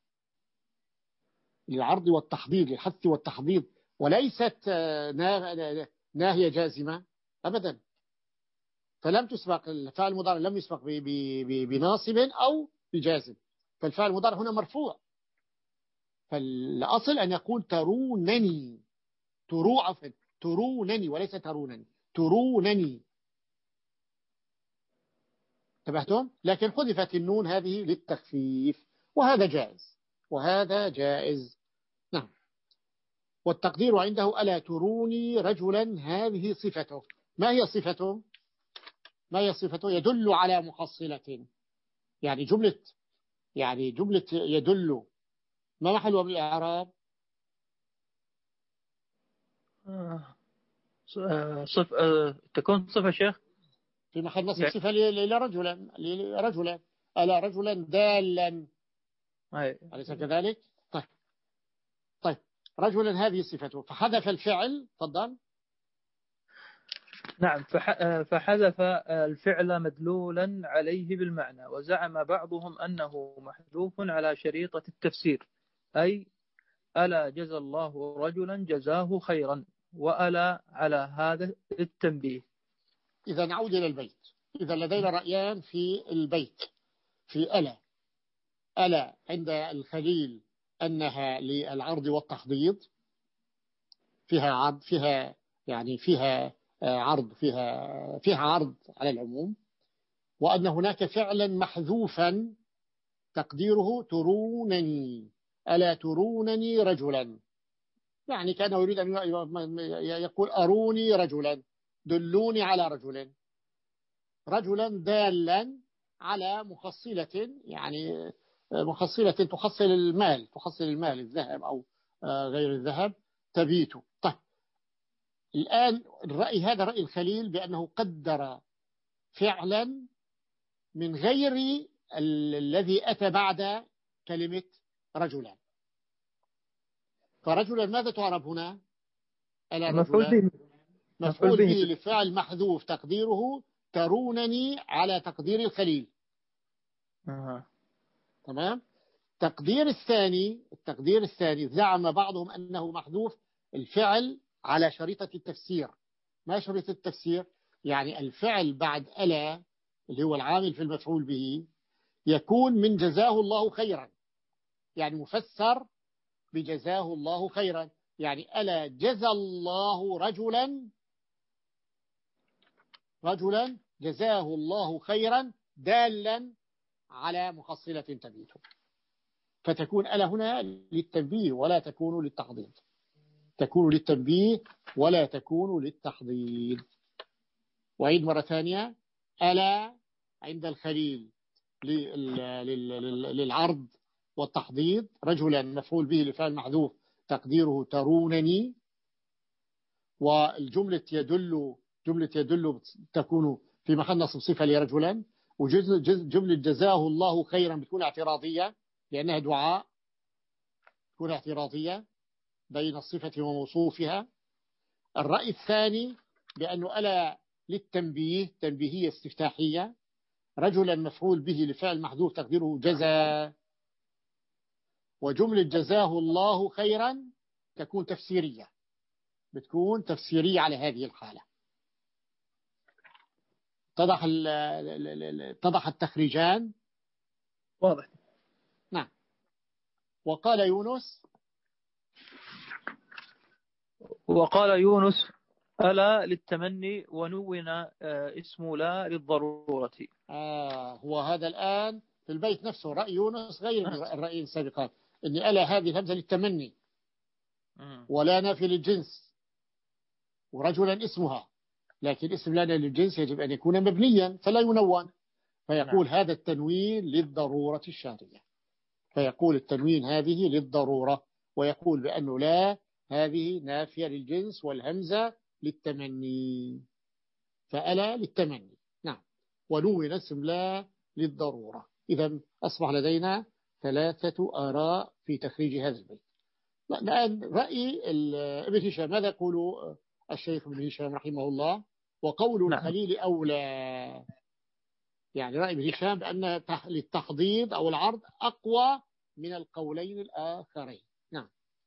للعرض والتحضيض، للحث والتحضيض، وليست ناهية جازمة أبدا. فلم تسبق الفعل المضارع، لم يسبق بناصب أو بجازم، فالفعل المضارع هنا مرفوع. فالأصل أن يقول ترونني، ترو عفوا ترونني وليس ترونني، ترونني، انتبهتم؟ لكن حذفت النون هذه للتخفيف، وهذا جائز، وهذا جائز. نعم. والتقدير عنده ألا تروني رجلا، هذه صفته. ما هي صفته؟ ما هي صفته؟ يدل على محصلة، يعني جملة، يعني جملة يدل، ما محلها من الإعراب؟ صف... تكون صفة شيخ في محل نصب صفة إلى رجلا، رجلا، ألا رجلا دالا، أليس كذلك؟ طيب طيب رجلا هذه صفته، فحذف الفعل. تفضل. نعم. فحذف الفعل مدلولا عليه بالمعنى، وزعم بعضهم أنه محذوف على شريطة التفسير، أي ألا جزى الله رجلا جزاه خيرا، وألا على هذا التنبيه. إذا نعود إلى البيت. إذا لدينا رأيان في البيت، في ألا. ألا عند الخليل أنها للعرض والتحضيض، فيها عرض، فيها يعني فيها عرض، فيها فيها عرض على العموم، وأن هناك فعلا محذوفا تقديره ترونني، ألا ترونني رجلا، يعني كان يريد أن يقول أروني رجلا، دلوني على رجل، رجلا دالا على محصلة، يعني محصلة تحصل المال، تحصل المال، الذهب أو غير الذهب، تبيت. طيب الآن الرأي هذا رأي الخليل بأنه قدر فعلا من غير الذي أتى بعد كلمة رجلا. فرجلا ماذا تعرف هنا؟ ألا رجلا مفعول به لفعل محذوف تقديره ترونني على تقدير الخليل. أه. تمام. تقدير الثاني، التقدير الثاني زعم بعضهم أنه محذوف الفعل على شريطة التفسير. ما شريطة التفسير؟ يعني الفعل بعد ألا اللي هو العامل في المفعول به يكون من جزاه الله خيرا، يعني مفسر بجزاه الله خيرا، يعني ألا جزى الله رجلا، رجلا جزاه الله خيرا، دالا على محصلة تبيته. فتكون ألا هنا للتنبيه ولا تكون للتحضيض، تكون للتنبيه ولا تكون للتحضيض. وعيد مرة ثانية، ألا عند الخليل للعرض والتحضيض، رجلا مفعول به لفعل محذوف تقديره ترونني، والجملة يدل جملة يدل تكون في محل نصب صفة لرجلا، وجملة جزاه الله خيرا بتكون اعتراضية لأنها دعاء، تكون اعتراضية بين الصفة وموصوفها. الرأي الثاني بأنه ألا للتنبيه، تنبيهية استفتاحية، رجلا مفعول به لفعل محذوف تقديره جزاء، وجملة جزاه الله خيرا تكون تفسيرية، بتكون تفسيرية على هذه الحالة. اتضح اتضح التخريجان؟ واضح. نعم. وقال يونس وقال يونس ألا للتمني ونون اسم لا للضرورة. آه هو هذا الآن في البيت نفسه رأي يونس غير الرأيين السابقات، إن ألا هذه الهمزة للتمني ولا نافي للجنس ورجلا اسمها، لكن اسم لا للجنس يجب أن يكون مبنيا فلا ينون، فيقول نعم. هذا التنوين للضرورة الشرعية، فيقول التنوين هذه للضرورة، ويقول بأنه لا هذه نافية للجنس والهمزة للتمني، فألا للتمني. نعم. ونون اسم لا للضرورة. إذا أصبح لدينا ثلاثة آراء في تخريج هذا البيت. الآن رأي ابن هشام، ماذا يقول الشيخ ابن هشام رحمه الله؟ وقول الخليل أولى، يعني رأي ابن هشام بأن للتحضيض أو العرض أقوى من القولين الآخرين. نعم.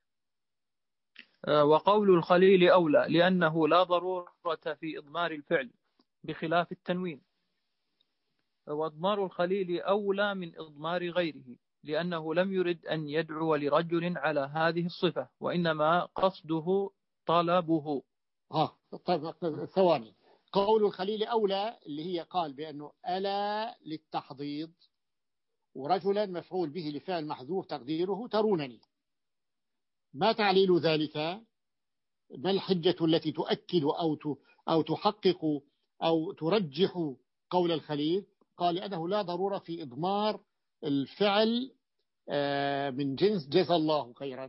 وقول الخليل أولى لأنه لا ضرورة في إضمار الفعل بخلاف التنوين، وإضمار الخليل أولى من إضمار غيره لأنه لم يرد أن يدعو لرجل على هذه الصفة، وإنما قصده طلبه. ها طيب ثواني. قول الخليل أولى اللي هي قال بأنه ألا للتحضيض ورجلا مفعول به لفعل محذوف تقديره ترونني، ما تعليل ذلك؟ ما الحجة التي تؤكد أو أو تحقق أو ترجح قول الخليل؟ قال لأنه لا ضرورة في إضمار الفعل من جنس جزا الله خيرا.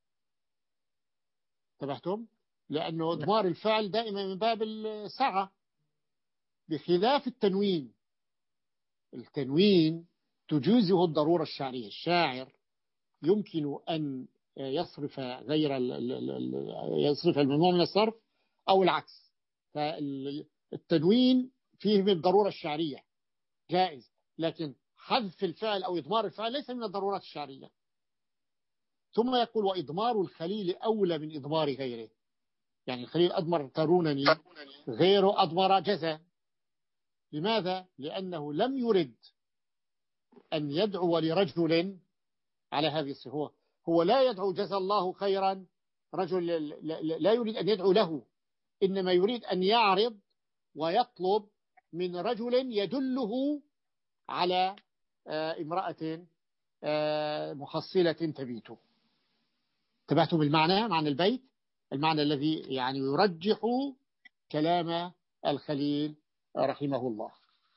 انتبهتم؟ لأنه إضمار الفعل دائما من باب السعة بخلاف التنوين. التنوين تجوزه الضرورة الشعرية، الشاعر يمكن أن يصرف غير يصرف الممنوع من الصرف أو العكس، فالتنوين فيه من الضرورة الشعرية جائز، لكن حذف الفعل أو إضمار الفعل ليس من الضرورات الشعرية. ثم يقول وإضمار الخليل أولى من إضمار غيره، يعني الخليل أضمر ترونني، غيره أضمر جزا. لماذا؟ لأنه لم يرد أن يدعو لرجل على هذه الصفة، هو لا يدعو جزا الله خيرا، رجل لا يريد أن يدعو له، إنما يريد أن يعرض ويطلب من رجل يدله على امرأة محصلة تبيت. انتبهتوا بالمعنى، معنى البيت، المعنى الذي يعني يرجح كلام الخليل رحمه الله.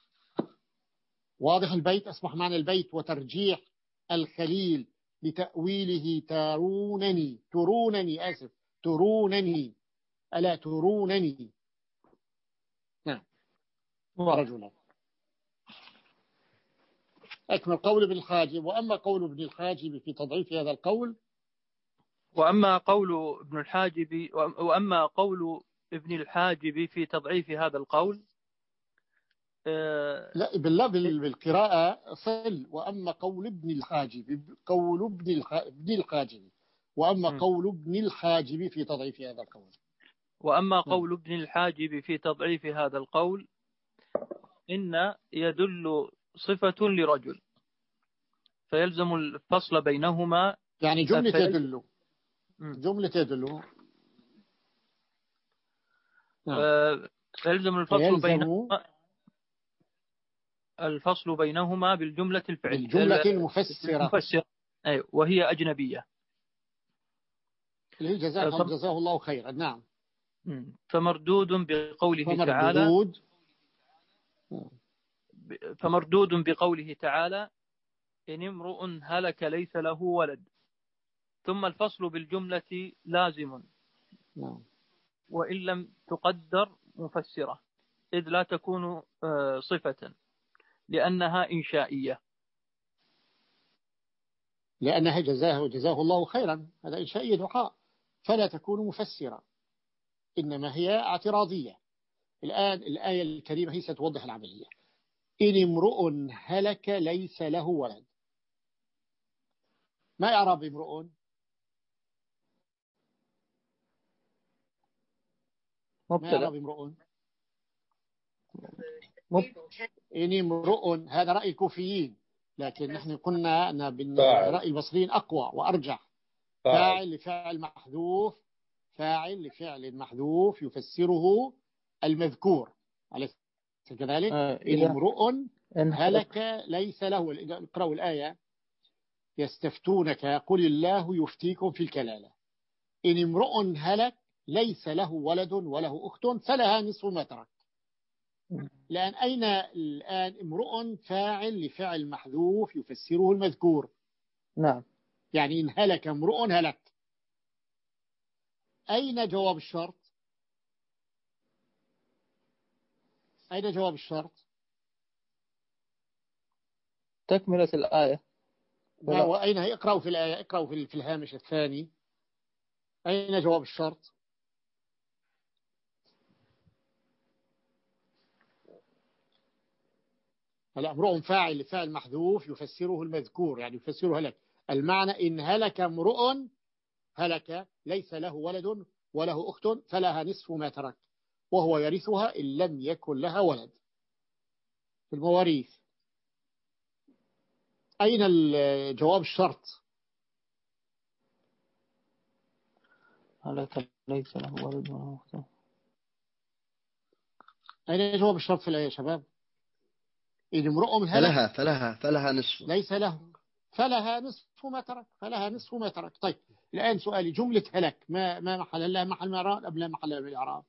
واضح البيت؟ أصبح معنى البيت وترجيح الخليل لتأويله ترونني ترونني آسف ترونني ألا ترونني. نعم. رجلا. أكمل قول ابن الحاجب. وأما قول ابن الحاجب في تضعيف هذا القول وأما قول ابن الحاجب وأما قول ابن الحاجب في تضعيف هذا القول آه لا بالله بالقراءة صل. وأما قول ابن الحاجب قول ابن ابن الحاجب وأما م. قول ابن الحاجب في تضعيف هذا القول وأما قول ابن الحاجب في تضعيف هذا القول إن يدل صفة لرجل فيلزم الفصل بينهما، يعني جملة يدل جملة يدل فيلزم الفصل بينهما الفصل بينهما بالجملة الفعلية بالجملة المفسرة. المفسرة أي وهي أجنبية. اللي هي جزاه فم... جزاه الله خيرا. نعم. فمردود بقوله فمردود تعالى فمردود بقوله تعالى إن امرؤ هلك ليس له ولد، ثم الفصل بالجملة لازم نعم. وإن لم تقدر مفسرة، إذ لا تكون صفة لأنها إنشائية. لأنها جزاه جزاه الله خيرا، هذا إنشائية دعاء، فلا تكون مفسرة، إنما هي اعتراضية. الآن الآية الكريمة هي ستوضح العملية. إن امرؤ هلك ليس له ولد، ما إعراب امرؤ؟ ما إعراب امرؤ؟ إن امرؤ، هذا رأي الكوفيين، لكن نحن قلنا أن رأي البصريين أقوى وأرجح. فاعل لفعل محذوف، فاعل لفعل محذوف يفسره المذكور، أليس كذلك؟ آه إن امرؤ هلك ليس له. اقرأوا الآية. يستفتونك قل الله يفتيكم في الكلالة، إن امرؤ هلك ليس له ولد وله أخت فلها نصف ما ترك. الآن أين الآن امرؤ فاعل لفعل محذوف يفسره المذكور. نعم. يعني إن هلك امرؤ هلك. أين جواب الشرط؟ أين جواب الشرط؟ تكملة الآية. وأين هي؟ اقرأوا في الآية، اقرأوا في الهامش الثاني. أين جواب الشرط؟ هلا امرؤ فاعل لفعل محذوف يفسره المذكور، يعني يفسره هلك. المعنى إن هلك امرؤ، هلك ليس له ولد وله أخت فلها نصف ما ترك وهو يرثها إن لم يكن لها ولد. في المواريث أين الجواب الشرط؟ هلك ليس له ولد وله أخت. أين جواب الشرط في الآية يا شباب؟ إن امرؤ هلك فلها فلها فلها نصف، ليس له، فلها نصف ما ترك، فلها نصف ما ترك. طيب الآن سؤالي، جملة هلك ما ما محل لها محل من الإعراب أم لا محل لها من الإعراب؟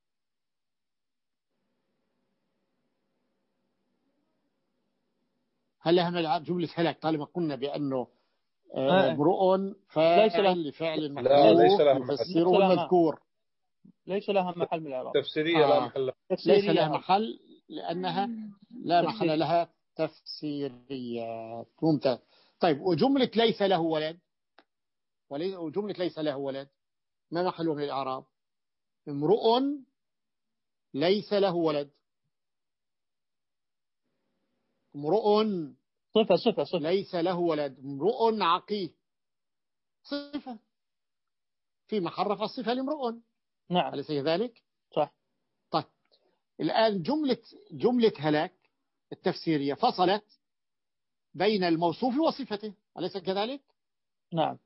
هل لها من الإعراب جملة هلك طالما قلنا بأنه امرؤ فاعل لفعل محذوف يفسره المذكور؟ ليس لها محل من الإعراب. تفسيرية آه. لا محل لها. ليس لها محل لأنها لا محل لها تفسيريات. ممتاز. طيب وجملة ليس له ولد، وجملة ليس له ولد ما محله من الإعراب؟ امرؤ ليس له ولد، امرؤ صفة صفة صفة ليس له ولد، امرؤ عقيم صفة في محل رفع الصفة لامرؤ. نعم. أليس كذلك؟ صح. طيب الآن جملة جملة هلاك التفسيرية فصلت بين الموصوف وصفته، أليس كذلك؟ نعم.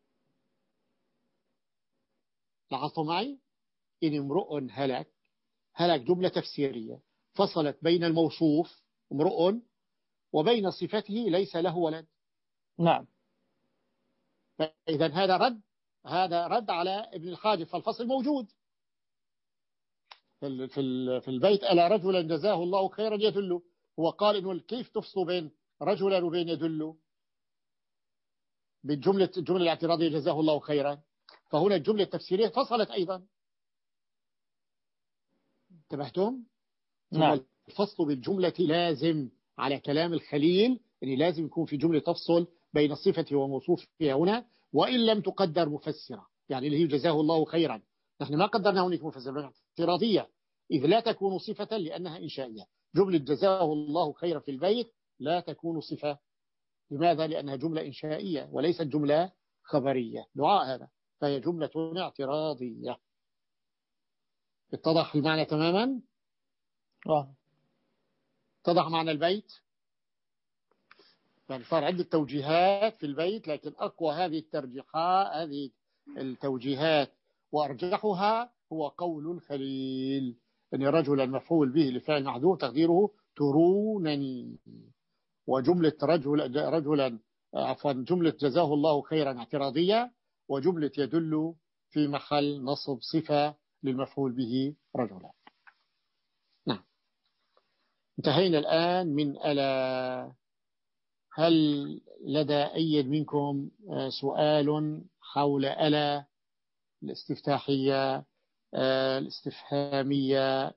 لاحظتوا معي؟ إن امرؤ هلك، هلك جملة تفسيرية فصلت بين الموصوف امرؤ وبين صفته ليس له ولد. نعم. فإذا هذا رد، هذا رد على ابن الحاجب، فالفصل موجود في في البيت. ألا رجلا جزاه الله خيرا يدله، هو قال إنه كيف تفصل بين رجلا وبين يدله بالجملة الجملة الاعتراضية جزاه الله خيرا، فهنا الجملة التفسيرية فصلت أيضا. انتبهتم؟ نعم. ثم الفصل بالجملة لازم على كلام الخليل، يعني لازم يكون في جملة تفصل بين الصفة وموصوفها هنا، وإن لم تقدر مفسرة، يعني اللي هي جزاه الله خيرا نحن ما قدرنا هناك مفسرة اعتراضية، إذ لا تكون صفة لأنها إنشائية. جملة جزاه الله خيرا في البيت لا تكون صفة. لماذا؟ لأنها جملة إنشائية وليست جملة خبرية، دعاء هذا، فهي جملة اعتراضية. اتضح المعنى تماما؟ آه. اتضح معنى البيت؟ يعني صار عدة توجيهات في البيت، لكن أقوى هذه الترجيحات، هذه التوجيهات وأرجحها هو قول الخليل أن رجلا مفعول به لفعل محذوف تقديره ترونني، وجملة رجل رجلا عفوا جملة جزاه الله خيرا اعتراضية، وجملة يدل في محل نصب صفة للمفعول به رجلا. نعم، انتهينا الآن من ألا. هل لدى أي منكم سؤال حول ألا الاستفتاحية، الاستفهامية،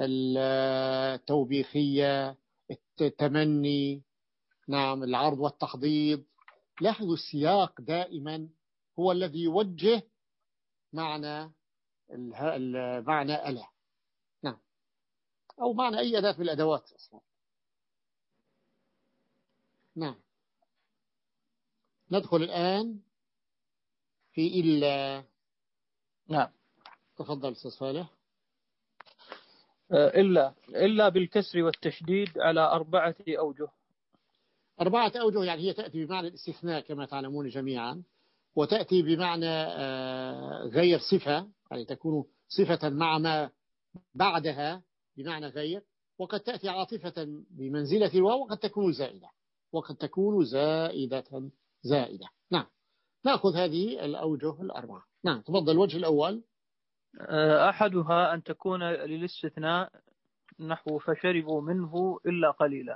التوبيخية، التمني؟ نعم، العرض والتحضيض. لاحظوا السياق دائما هو الذي يوجه معنى معنى ألا. نعم، أو معنى أي أداة من الأدوات أصلا. نعم، ندخل الآن في إلا. نعم، تفضل أستاذ صالح. إلا إلا بالكسر والتشديد على أربعة أوجه. أربعة أوجه، يعني هي تأتي بمعنى الاستثناء كما تعلمون جميعا، وتأتي بمعنى غير صفة، يعني تكون صفة مع ما بعدها بمعنى غير، وقد تأتي عاطفة بمنزلة الواو، وقد تكون زائدة وقد تكون زائدة زائدة. نعم، نأخذ هذه الأوجه الأربعة. نعم، تفضل. الوجه الأول أحدها أن تكون للاستثناء، نحو فشربوا منه إلا قليلا،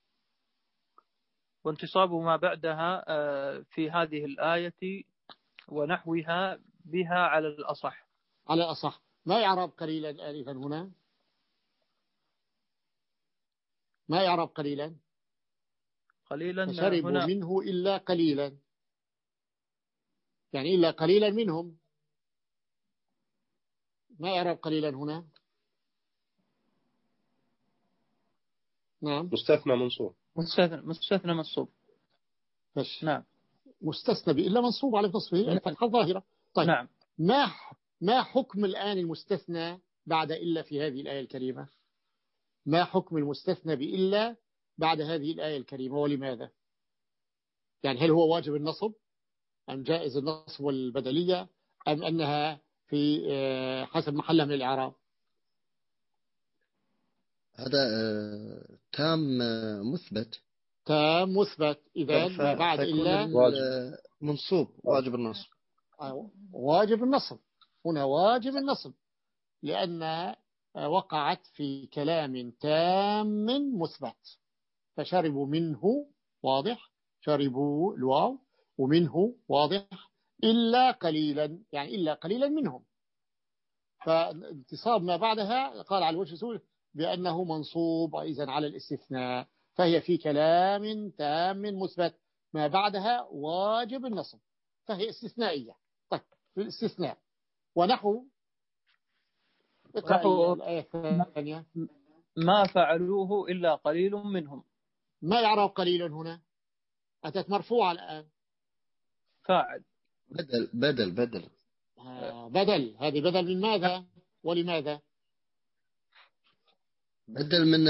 وانتصاب ما بعدها في هذه الآية ونحوها بها على الأصح. على الأصح. ما يعرب قليلا آلفا هنا؟ ما يعرب قليلا؟ قليلا فشربوا هنا منه إلا قليلا، يعني إلا قليلا منهم. ما يعرب قليلا هنا؟ نعم، مستثنى منصوب. مستثنى مستثنى منصوب. فش نعم، مستثنى بإلا منصوب على نصفه الفتحة الظاهرة. طيب، نعم. ما ما حكم الآن المستثنى بعد إلا في هذه الآية الكريمة؟ ما حكم المستثنى بإلا بعد هذه الآية الكريمة، ولماذا؟ يعني هل هو واجب النصب، أم جائز النصب والبدلية، أم أنها في حسب محلها من الإعراب؟ هذا تام مثبت. تام مثبت. إذا ما بعد إلا منصوب واجب النصب. واجب النصب هنا، واجب النصب، لأن وقعت في كلام تام مثبت. فشربوا منه، واضح، شربوا الواو، ومنه واضح، إلا قليلا، يعني إلا قليلا منهم. فانتصاب ما بعدها قال على الوجه الأول بأنه منصوب إذن على الاستثناء، فهي في كلام تام مثبت، ما بعدها واجب النصب، فهي استثنائية. طيب، في الاستثناء ونحو نحو الآية الثانية. ما فعلوه إلا قليل منهم. ما يعرف قليل هنا؟ أتت مرفوعة الآن. فاعل. بدل بدل بدل آه بدل. هذه بدل من ماذا ولماذا؟ بدل من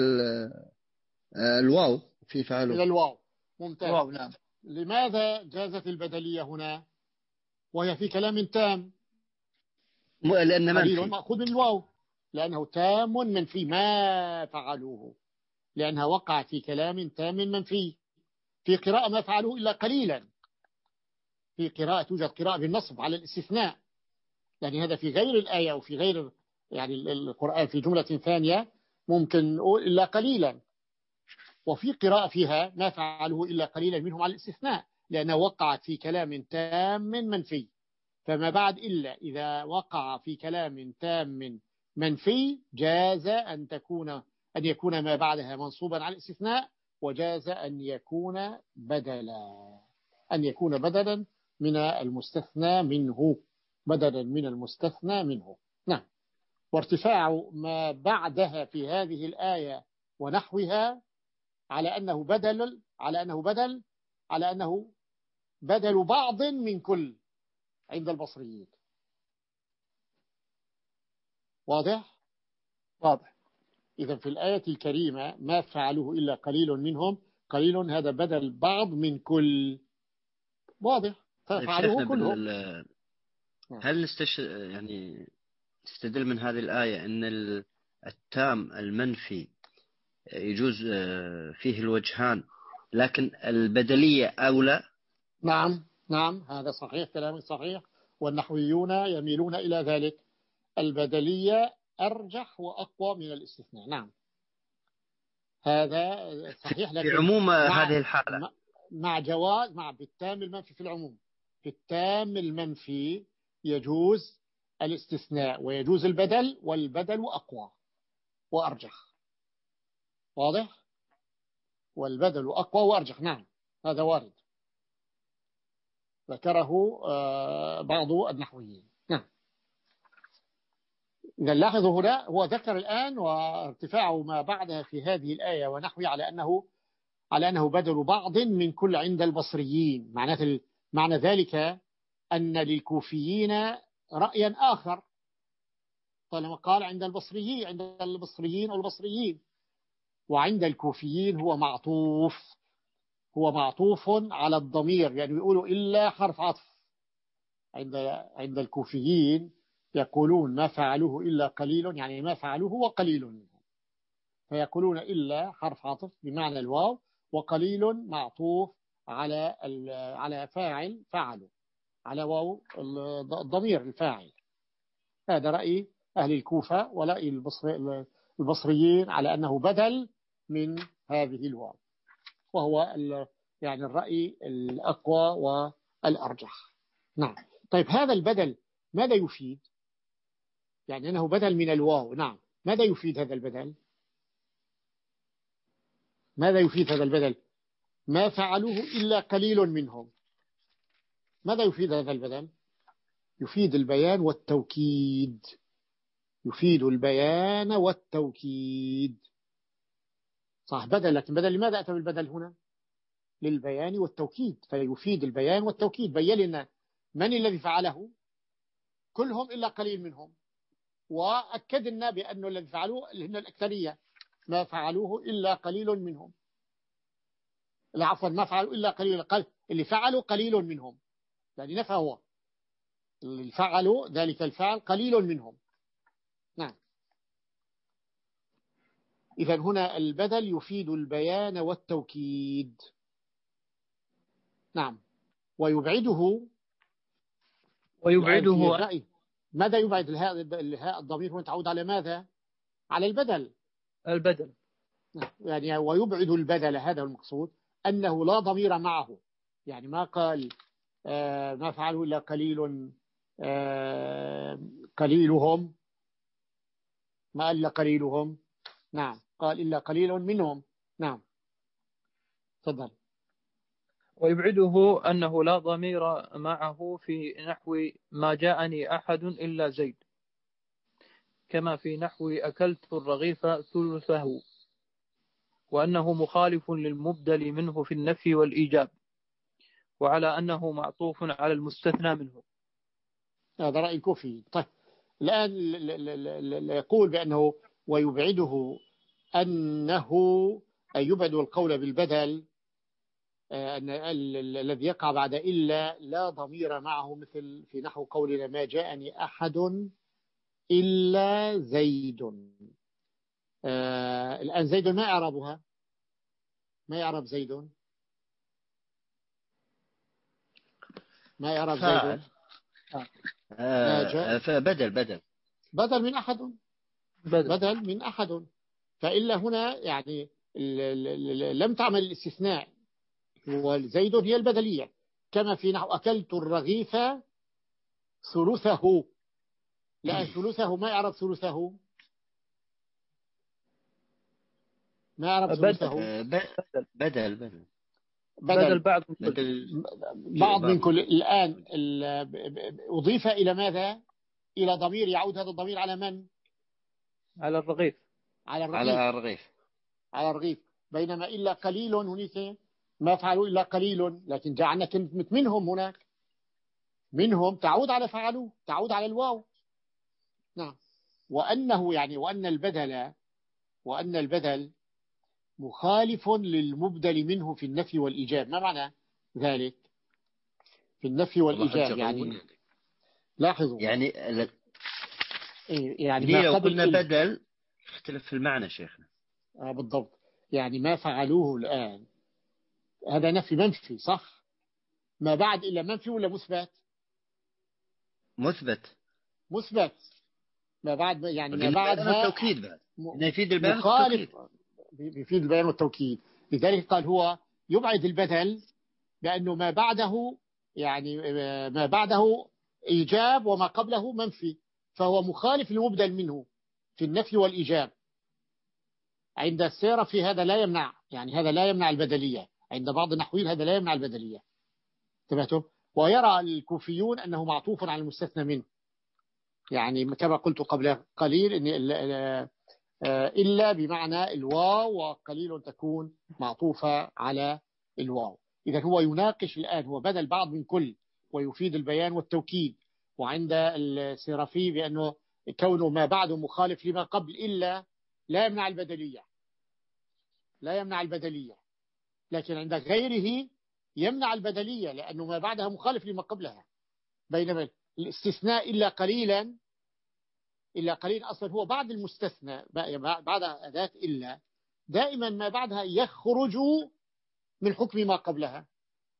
الواو في فعله إلى الواو. ممتاز. واو. نعم. لماذا جازت البدلية هنا وهي في كلام تام؟ لأن قليل مأخوذ من الواو، لأنه تام منفي. ما فعلوه لأنها وقعت في كلام تام منفي. في قراءة ما فعلوه إلا قليلا. في قراءة توجد قراءة بالنصب على الاستثناء، يعني هذا في غير الآية أو في غير يعني القرآن في جملة ثانية ممكن نقول إلا قليلا. وفي قراءة فيها ما فعلوه إلا قليلا منهم على الاستثناء، لأنها وقعت في كلام تام منفي. فما بعد إلا إذا وقع في كلام تام منفي جاز أن تكون أن يكون ما بعدها منصوبا على الاستثناء، وجاز أن يكون بدلا أن يكون بدلا من المستثنى منه بدلا من المستثنى منه. نعم. وارتفاع ما بعدها في هذه الآية ونحوها على أنه بدل على أنه بدل على أنه بدل بعض من كل عند البصريين. واضح؟ واضح. إذا في الآية الكريمة ما فعلوه إلا قليل منهم، قليل هذا بدل بعض من كل. واضح؟ ففعلوه كلهم. هل نستش يعني تستدل من هذه الآية أن التام المنفي يجوز فيه الوجهان لكن البدلية أولى. نعم نعم هذا صحيح، كلامك صحيح، والنحويون يميلون إلى ذلك. البدلية أرجح وأقوى من الاستثناء. نعم هذا صحيح، في لكن عموم مع هذه الحالة مع- مع جواز، مع بالتام المنفي في العموم. في التام المنفي يجوز الاستثناء ويجوز البدل، والبدل أقوى وأرجح. واضح؟ والبدل أقوى وأرجح. نعم هذا وارد، ذكره آه، بعض النحويين. نعم. إذا لاحظوا هنا هو ذكر الآن وارتفاع ما بعدها في هذه الآية ونحوي على أنه على أنه بدل بعض من كل عند البصريين. معنى معنى ذلك أن للكوفيين رأيا آخر، طالما قال عند البصريين عند البصريين أو البصريين، وعند الكوفيين هو معطوف هو معطوف على الضمير، يعني يقولوا إلا حرف عطف. عند عند الكوفيين يقولون ما فعلوه إلا قليل، يعني ما فعلوه هو قليل منهم، فيقولون إلا حرف عطف بمعنى الواو، وقليل معطوف على على فاعل فعلوا، على واو الضمير الفاعل. هذا رأي أهل الكوفة ورأي البصري البصريين على أنه بدل من هذه الواو، وهو يعني الرأي الأقوى والأرجح. نعم. طيب هذا البدل ماذا يفيد؟ يعني أنه بدل من الواو. نعم ماذا يفيد هذا البدل؟ ماذا يفيد هذا البدل؟ ما فعلوه إلا قليل منهم. ماذا يفيد هذا البدل؟ يفيد البيان والتوكيد. يفيد البيان والتوكيد. صح بدل، لكن بدل لماذا أتى بالبدل هنا؟ للبيان والتوكيد، فيفيد البيان والتوكيد. بين لنا من الذي فعله؟ كلهم إلا قليل منهم، وأكد لنا بأنه الذي فعلوه هن الأكثرية، ما فعلوه إلا قليل منهم. لا عفوا، ما فعلوا إلا قليل، اللي فعلوا قليل منهم، يعني نفى هو اللي فعلوا ذلك الفعل قليل منهم. نعم. إذا هنا البدل يفيد البيان والتوكيد. نعم. ويبعده ويبعده الرأي. ماذا يبعد الهاء؟ الضمير هو تعود على ماذا؟ على البدل. البدل يعني ويبعد البدل، هذا المقصود، أنه لا ضمير معه. يعني ما قال آه ما فعلوا إلا قليل آه قليلهم، ما قال إلا قليلهم. نعم قال إلا قليل منهم. نعم تفضل. ويبعده أنه لا ضمير معه في نحو ما جاءني أحد إلا زيد، كما في نحو أكلت الرغيف ثلثه، وأنه مخالف للمبدل منه في النفي والإيجاب، وعلى أنه معطوف على المستثنى منه. هذا رأي كوفي. طيب الآن يقول بأنه ويبعده أنه أي يبعد القول بالبدل، أن الذي يقع بعد إلا لا ضمير معه، مثل في نحو قولنا ما جاءني أحد إلا زيد. آه الآن زيد ما يعربها؟ ما يعرب زيد؟ ما يعرب زيد؟ آه فبدل بدل بدل من أحد. بدل, بدل من أحد. فإلا هنا يعني لم تعمل الاستثناء، والزيد هي البدلية، كما في نحو أكلت الرغيف ثلثه. لا ثلثه ما يعرف ثلثه، ما يعرف ثلثه. بدل بدل بدل بدل بعض من كل. بدل بعض من كل. الآن أضيف إلى ماذا؟ إلى ضمير، يعود هذا الضمير على من؟ على الرغيف. على الرغيف. على الرغيف على الرغيف. بينما إلا قليل هناك ما فعلوا إلا قليل، لكن جعلنا كلمة منهم هناك. منهم تعود على فعلوا، تعود على الواو. نعم. وأنه يعني وأن البدل وأن البدل مخالف للمبدل منه في النفي والإيجاب. ما معنى ذلك؟ في النفي والإيجاب يعني لاحظوا يعني يعني ما لو قلنا بدل اختلف في المعنى شيخنا. آه بالضبط. يعني ما فعلوه الآن هذا نفي منفي صح؟ ما بعد إلا منفي ولا مثبت؟ مثبت. مثبت. ما بعد يعني ما البيان بعدها والتوكيد بعد يفيد البيان مخالف، والتوكيد. يفيد البيان والتوكيد. لذلك قال هو يبعد البدل بأنه ما بعده يعني ما بعده إيجاب وما قبله منفي، فهو مخالف للمبدل منه في النفي والإيجاب. عند السيرة في هذا لا يمنع، يعني هذا لا يمنع البدلية عند بعض النحويين، هذا لا يمنع البدلية. تبعتم؟ ويرى الكوفيون أنه معطوف على المستثنى منه، يعني كما قلت قبل قليل إن إلا بمعنى الواو، وقليل تكون معطوفة على الواو. إذا هو يناقش الآن، هو بدل بعض من كل ويفيد البيان والتوكيد. وعند السيرافي بأنه كونه ما بعده مخالف لما قبل إلا لا يمنع البدلية، لا يمنع البدلية. لكن عند غيره يمنع البدلية لأنه ما بعدها مخالف لما قبلها. بينما الاستثناء إلا قليلا، إلا قليل أصلا هو بعد المستثنى، بعد أداة إلا دائما ما بعدها يخرج من حكم ما قبلها.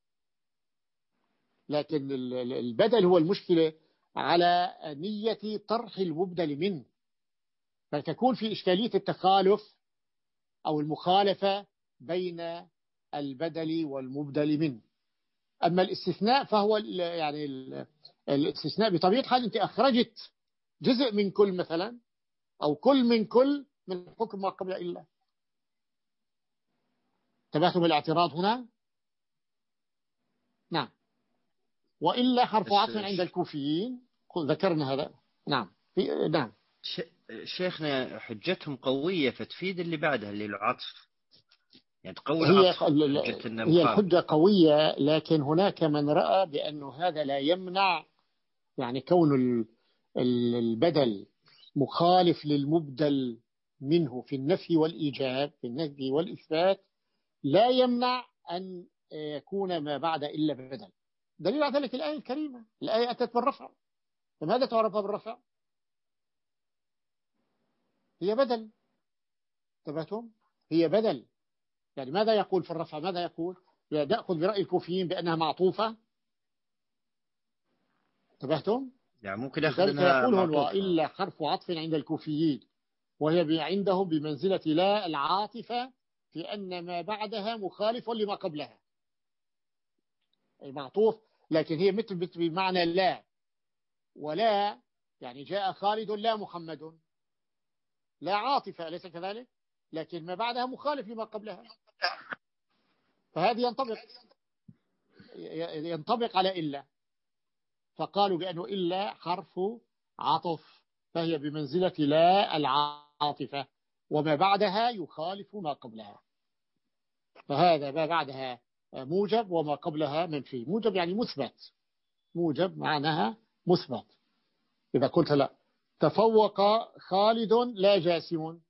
لكن البدل هو المشكلة على نية طرح المبدل منه، فتكون في إشكالية التخالف أو المخالفة بين البدل والمبدل منه. أما الاستثناء فهو يعني الاستثناء بطبيعة الحال أنت أخرجت جزء من كل مثلا، أو كل من كل من حكم ما قبل إلا. تبعتم الاعتراض هنا؟ نعم. وإلا حرف عطف عند الكوفيين ذكرنا هذا. نعم في... نعم شيخنا حجتهم قوية فتفيد اللي بعدها اللي العطف، يعني تقوي هي العطف. هي الحجة قوية، لكن هناك من رأى بأنه هذا لا يمنع، يعني كون البدل مخالف للمبدل منه في النفي والإيجاب، في النفي والإثبات، لا يمنع أن يكون ما بعد إلا بدل. دليل على ذلك الآية الكريمة، الآية أتت بالرفع. فماذا تعرفها بالرفع؟ هي بدل. تبعتم؟ هي بدل. يعني ماذا يقول في الرفع؟ ماذا يقول؟ يأخذ برأي الكوفيين بأنها معطوفة. تبعتم؟ يعني ممكن يأخذ أنها يقول وإلا حرف عطف عند الكوفيين، وهي عندهم بمنزلة لا العاطفة في أن ما بعدها مخالف لما قبلها، أي معطوف. لكن هي مثل بمعنى لا، ولا يعني جاء خالد لا محمد، لا عاطفة، أليس كذلك؟ لكن ما بعدها مخالف لما قبلها، فهذه ينطبق ينطبق على إلا. فقالوا بأنه إلا حرف عطف، فهي بمنزلة لا العاطفة، وما بعدها يخالف ما قبلها. فهذا ما بعدها موجب وما قبلها منفي. موجب يعني مثبت، موجب معناها مثبت. إذا قلت لا تفوق خالد لا جاسم،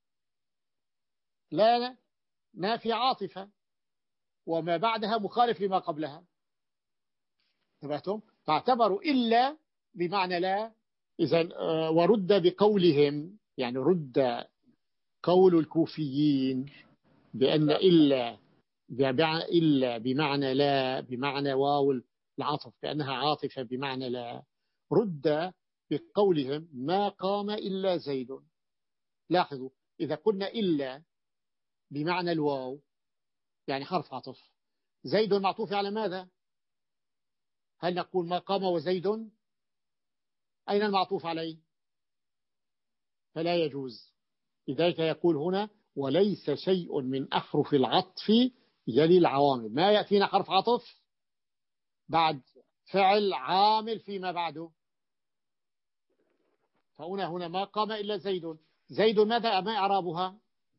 لا نافي عاطفة، وما بعدها مخالف لما قبلها. تبعتم؟ فاعتبروا إلا بمعنى لا. إذن ورد بقولهم، يعني رد قول الكوفيين بأن إلا إلا بمعنى لا بمعنى واو العطف، بأنها عاطفة بمعنى لا، رد بقولهم ما قام إلا زيد. لاحظوا إذا قلنا إلا بمعنى الواو يعني حرف عطف، زيد معطوف على ماذا؟ هل نقول ما قام وزيد؟ أين المعطوف عليه؟ فلا يجوز. لذلك يقول هنا وليس شيء من أحرف العطف يلي العوامل. ما يأتينا حرف عطف بعد فعل عامل فيما بعده، فهنا هنا ما قام إلا زيد. زيد ماذا ما إعرابها؟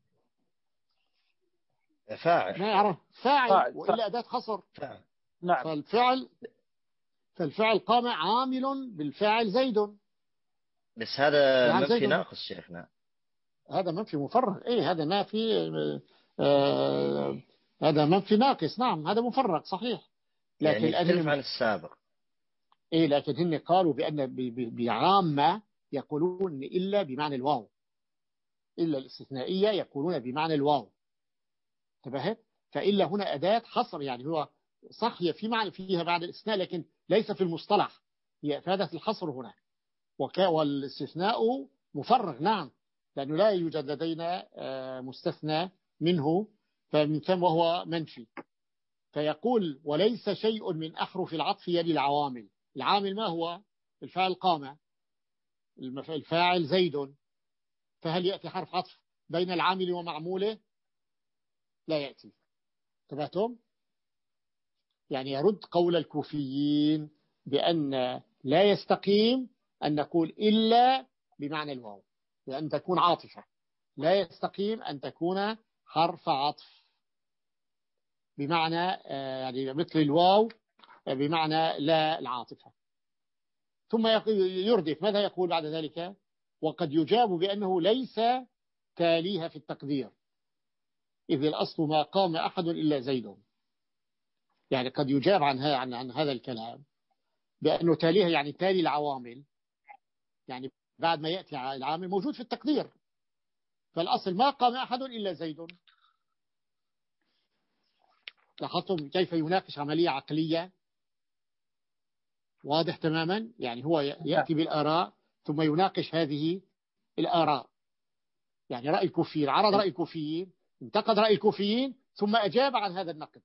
فاعل. ما يعرف فاعل, فاعل. وإلا أداة خصر. فاعل. نعم. فالفعل فالفعل قام عامل بالفاعل زيد. بس هذا يعني منفي زيد. ناقص شيخنا. هذا منفي مفرغ. إيه هذا نافي. آه هذا منفي ناقص. نعم هذا مفرغ صحيح. لكن يعني يختلف هن... عن السابق. إيه لكن هن قالوا بأن بعامة يقولون إلا بمعنى الواو، إلا الاستثنائية يقولون بمعنى الواو. انتبهت؟ فإلا هنا أداة حصر، يعني هو صح هي في معنى فيها بعد الاستثناء لكن ليس في المصطلح، هي أفادت الحصر هنا. والاستثناء مفرغ نعم، لأنه لا يوجد لدينا مستثنى منه، فمن ثم وهو منفي. فيقول وليس شيء من أحرف العطف يلي العوامل. العامل ما هو؟ الفاعل قام، الفاعل زيد، فهل يأتي حرف عطف بين العامل ومعموله؟ لا يأتي. تبعتم؟ يعني يرد قول الكوفيين بأن لا يستقيم أن نقول إلا بمعنى الواو، لأن تكون عاطفة. لا يستقيم أن تكون حرف عطف بمعنى يعني مثل الواو بمعنى لا العاطفة. ثم يردف ماذا يقول بعد ذلك؟ وقد يجاب بأنه ليس تاليها في التقدير، إذ الأصل ما قام أحد إلا زيد. يعني قد يجاب عن, عن, عن هذا الكلام بأنه تاليها يعني تالي العوامل، يعني بعد ما يأتي العامل موجود في التقدير، فالأصل ما قام أحد إلا زيد. لاحظتم كيف يناقش عملية عقلية؟ واضح تماما. يعني هو يأتي بالآراء ثم يناقش هذه الآراء، يعني رأي الكوفيين، عرض رأي الكوفيين، انتقد رأي الكوفيين، ثم أجاب عن هذا النقد.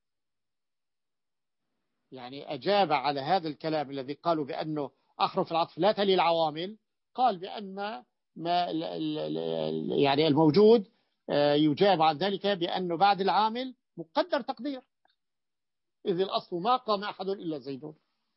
يعني أجاب على هذا الكلام الذي قالوا بأنه أحرف العطف لا تلي العوامل، قال بأن ما يعني الموجود يجاب عن ذلك بأنه بعد العامل مقدر تقدير، إذ الأصل ما قام أحد إلا زيد.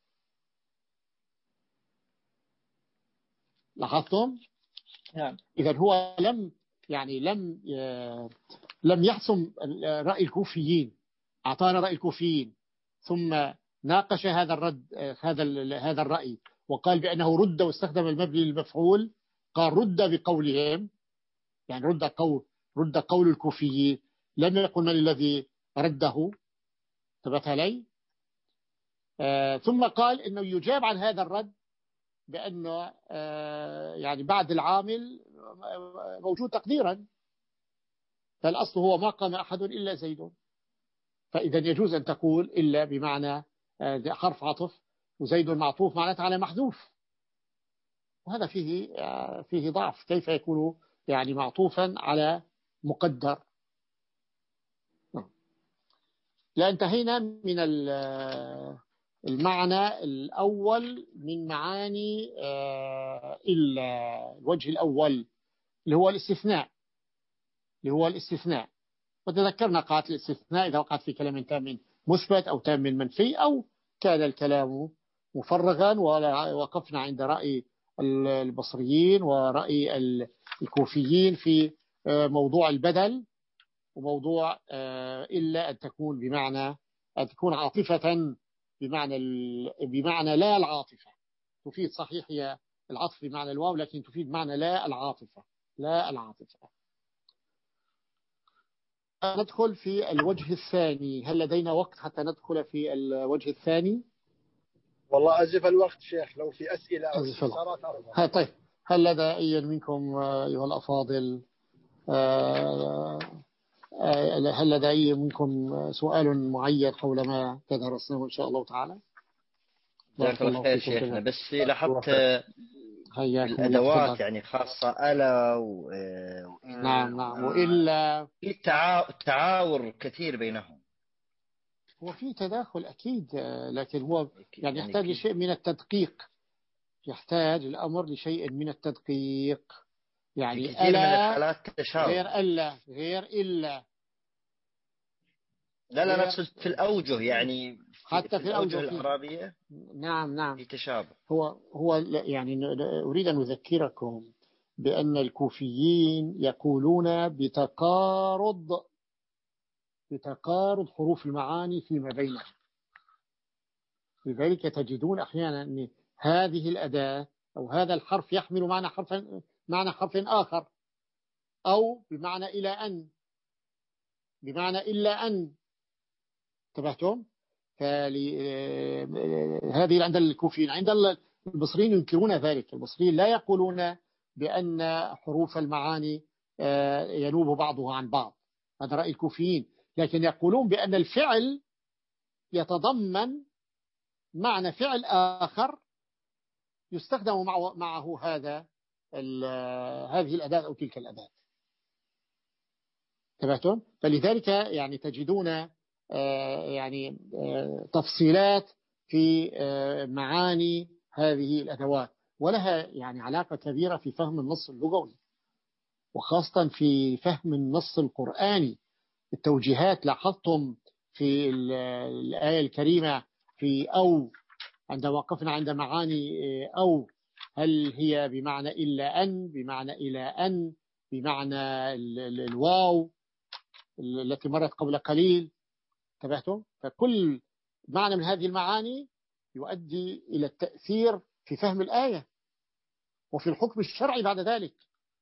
لاحظتم؟ نعم. إذا هو لم يعني لم لم يحسم رأي الكوفيين، أعطانا رأي الكوفيين ثم ناقش هذا الرد هذا هذا الرأي وقال بأنه رد واستخدم المبني للمفعول. قال رد بقولهم، يعني رد قول رد قول الكوفيين، لم يقل من الذي رده. ثبت علي. آه ثم قال إنه يجاب عن هذا الرد بأنه آه يعني بعد العامل موجود تقديرا، فالأصل هو ما قام أحد إلا زيد. فإذا يجوز أن تقول إلا بمعنى آه حرف عطف، وزيد معطوف معناته على محذوف، وهذا فيه آه فيه ضعف. كيف يكون يعني معطوفا على مقدر؟ لا، انتهينا من المعنى الأول من معاني الوجه الأول اللي هو الاستثناء اللي هو الاستثناء وتذكرنا قاعدة الاستثناء إذا وقعت في كلام تام مثبت أو تام منفي أو كان الكلام مفرغا، ووقفنا عند رأي البصريين ورأي الكوفيين في موضوع البدل وموضوع إلا أن تكون بمعنى أن تكون عاطفة بمعنى بمعنى لا العاطفة. تفيد صحيح هي العطف بمعنى الواو، لكن تفيد معنى لا العاطفة لا العاطفة. ندخل في الوجه الثاني. هل لدينا وقت حتى ندخل في الوجه الثاني؟ والله أزف الوقت شيخ، لو في أسئلة أو أزف الوقت. ها طيب، هل لدى أي منكم أيها الأفاضل هل لدى أي منكم سؤال معين حول ما تدرسناه إن شاء الله تعالى؟ جزاك الله خير شيخنا. بس لاحظت الأدوات يعني خاصة ألا و... نعم نعم وإلا في تعاور كثير بينهم. هو في تداخل أكيد، لكن هو يعني يحتاج لشيء من التدقيق، يحتاج الأمر لشيء من التدقيق. يعني كثير من الحالات تشابه غير ألا غير إلا. لا لا نقصد في الأوجه، يعني حتى في, في الأوجه الإعرابية. نعم نعم في تشابه. هو هو يعني أريد أن أذكركم بأن الكوفيين يقولون بتقارض بتقارض حروف المعاني فيما بينها. لذلك تجدون أحيانا أن هذه الأداة أو هذا الحرف يحمل معنى حرف معنى حرف آخر، أو بمعنى إلى أن بمعنى إلا أن. انتبهتم؟ هذه عند الكوفيين. عند البصريين ينكرون ذلك. البصريين لا يقولون بأن حروف المعاني ينوب بعضها عن بعض، هذا رأي الكوفيين. لكن يقولون بأن الفعل يتضمن معنى فعل آخر يستخدم معه هذا هذه الأداة أو تلك الأداة. تبعتم؟ فلذلك يعني تجدون يعني تفصيلات في معاني هذه الأدوات، ولها يعني علاقة كبيرة في فهم النص اللغوي، وخاصة في فهم النص القرآني. التوجيهات لاحظتم في الآية الكريمة في أو، عندما وقفنا عند معاني أو، هل هي بمعنى إلا أن، بمعنى إلى أن، بمعنى الواو التي مرت قبل قليل. انتبهتم؟ فكل معنى من هذه المعاني يؤدي إلى التأثير في فهم الآية وفي الحكم الشرعي بعد ذلك.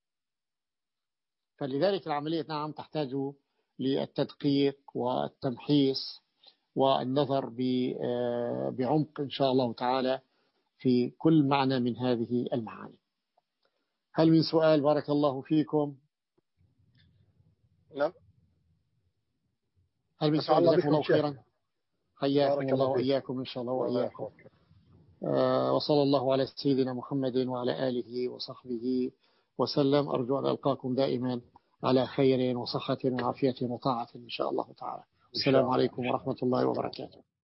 فلذلك العملية نعم تحتاج للتدقيق والتمحيص والنظر بعمق إن شاء الله تعالى في كل معنى من هذه المعاني. هل من سؤال؟ بارك الله فيكم. نعم. هل من سؤال؟ جزاكم الله خيرا. حياكم الله وإياكم إن شاء الله وإياكم. آه وصلى الله على سيدنا محمد وعلى آله وصحبه وسلم. أرجو أن ألقاكم دائما على خير وصحة وعافية وطاعة إن شاء الله تعالى. السلام عليكم ورحمة الله وبركاته.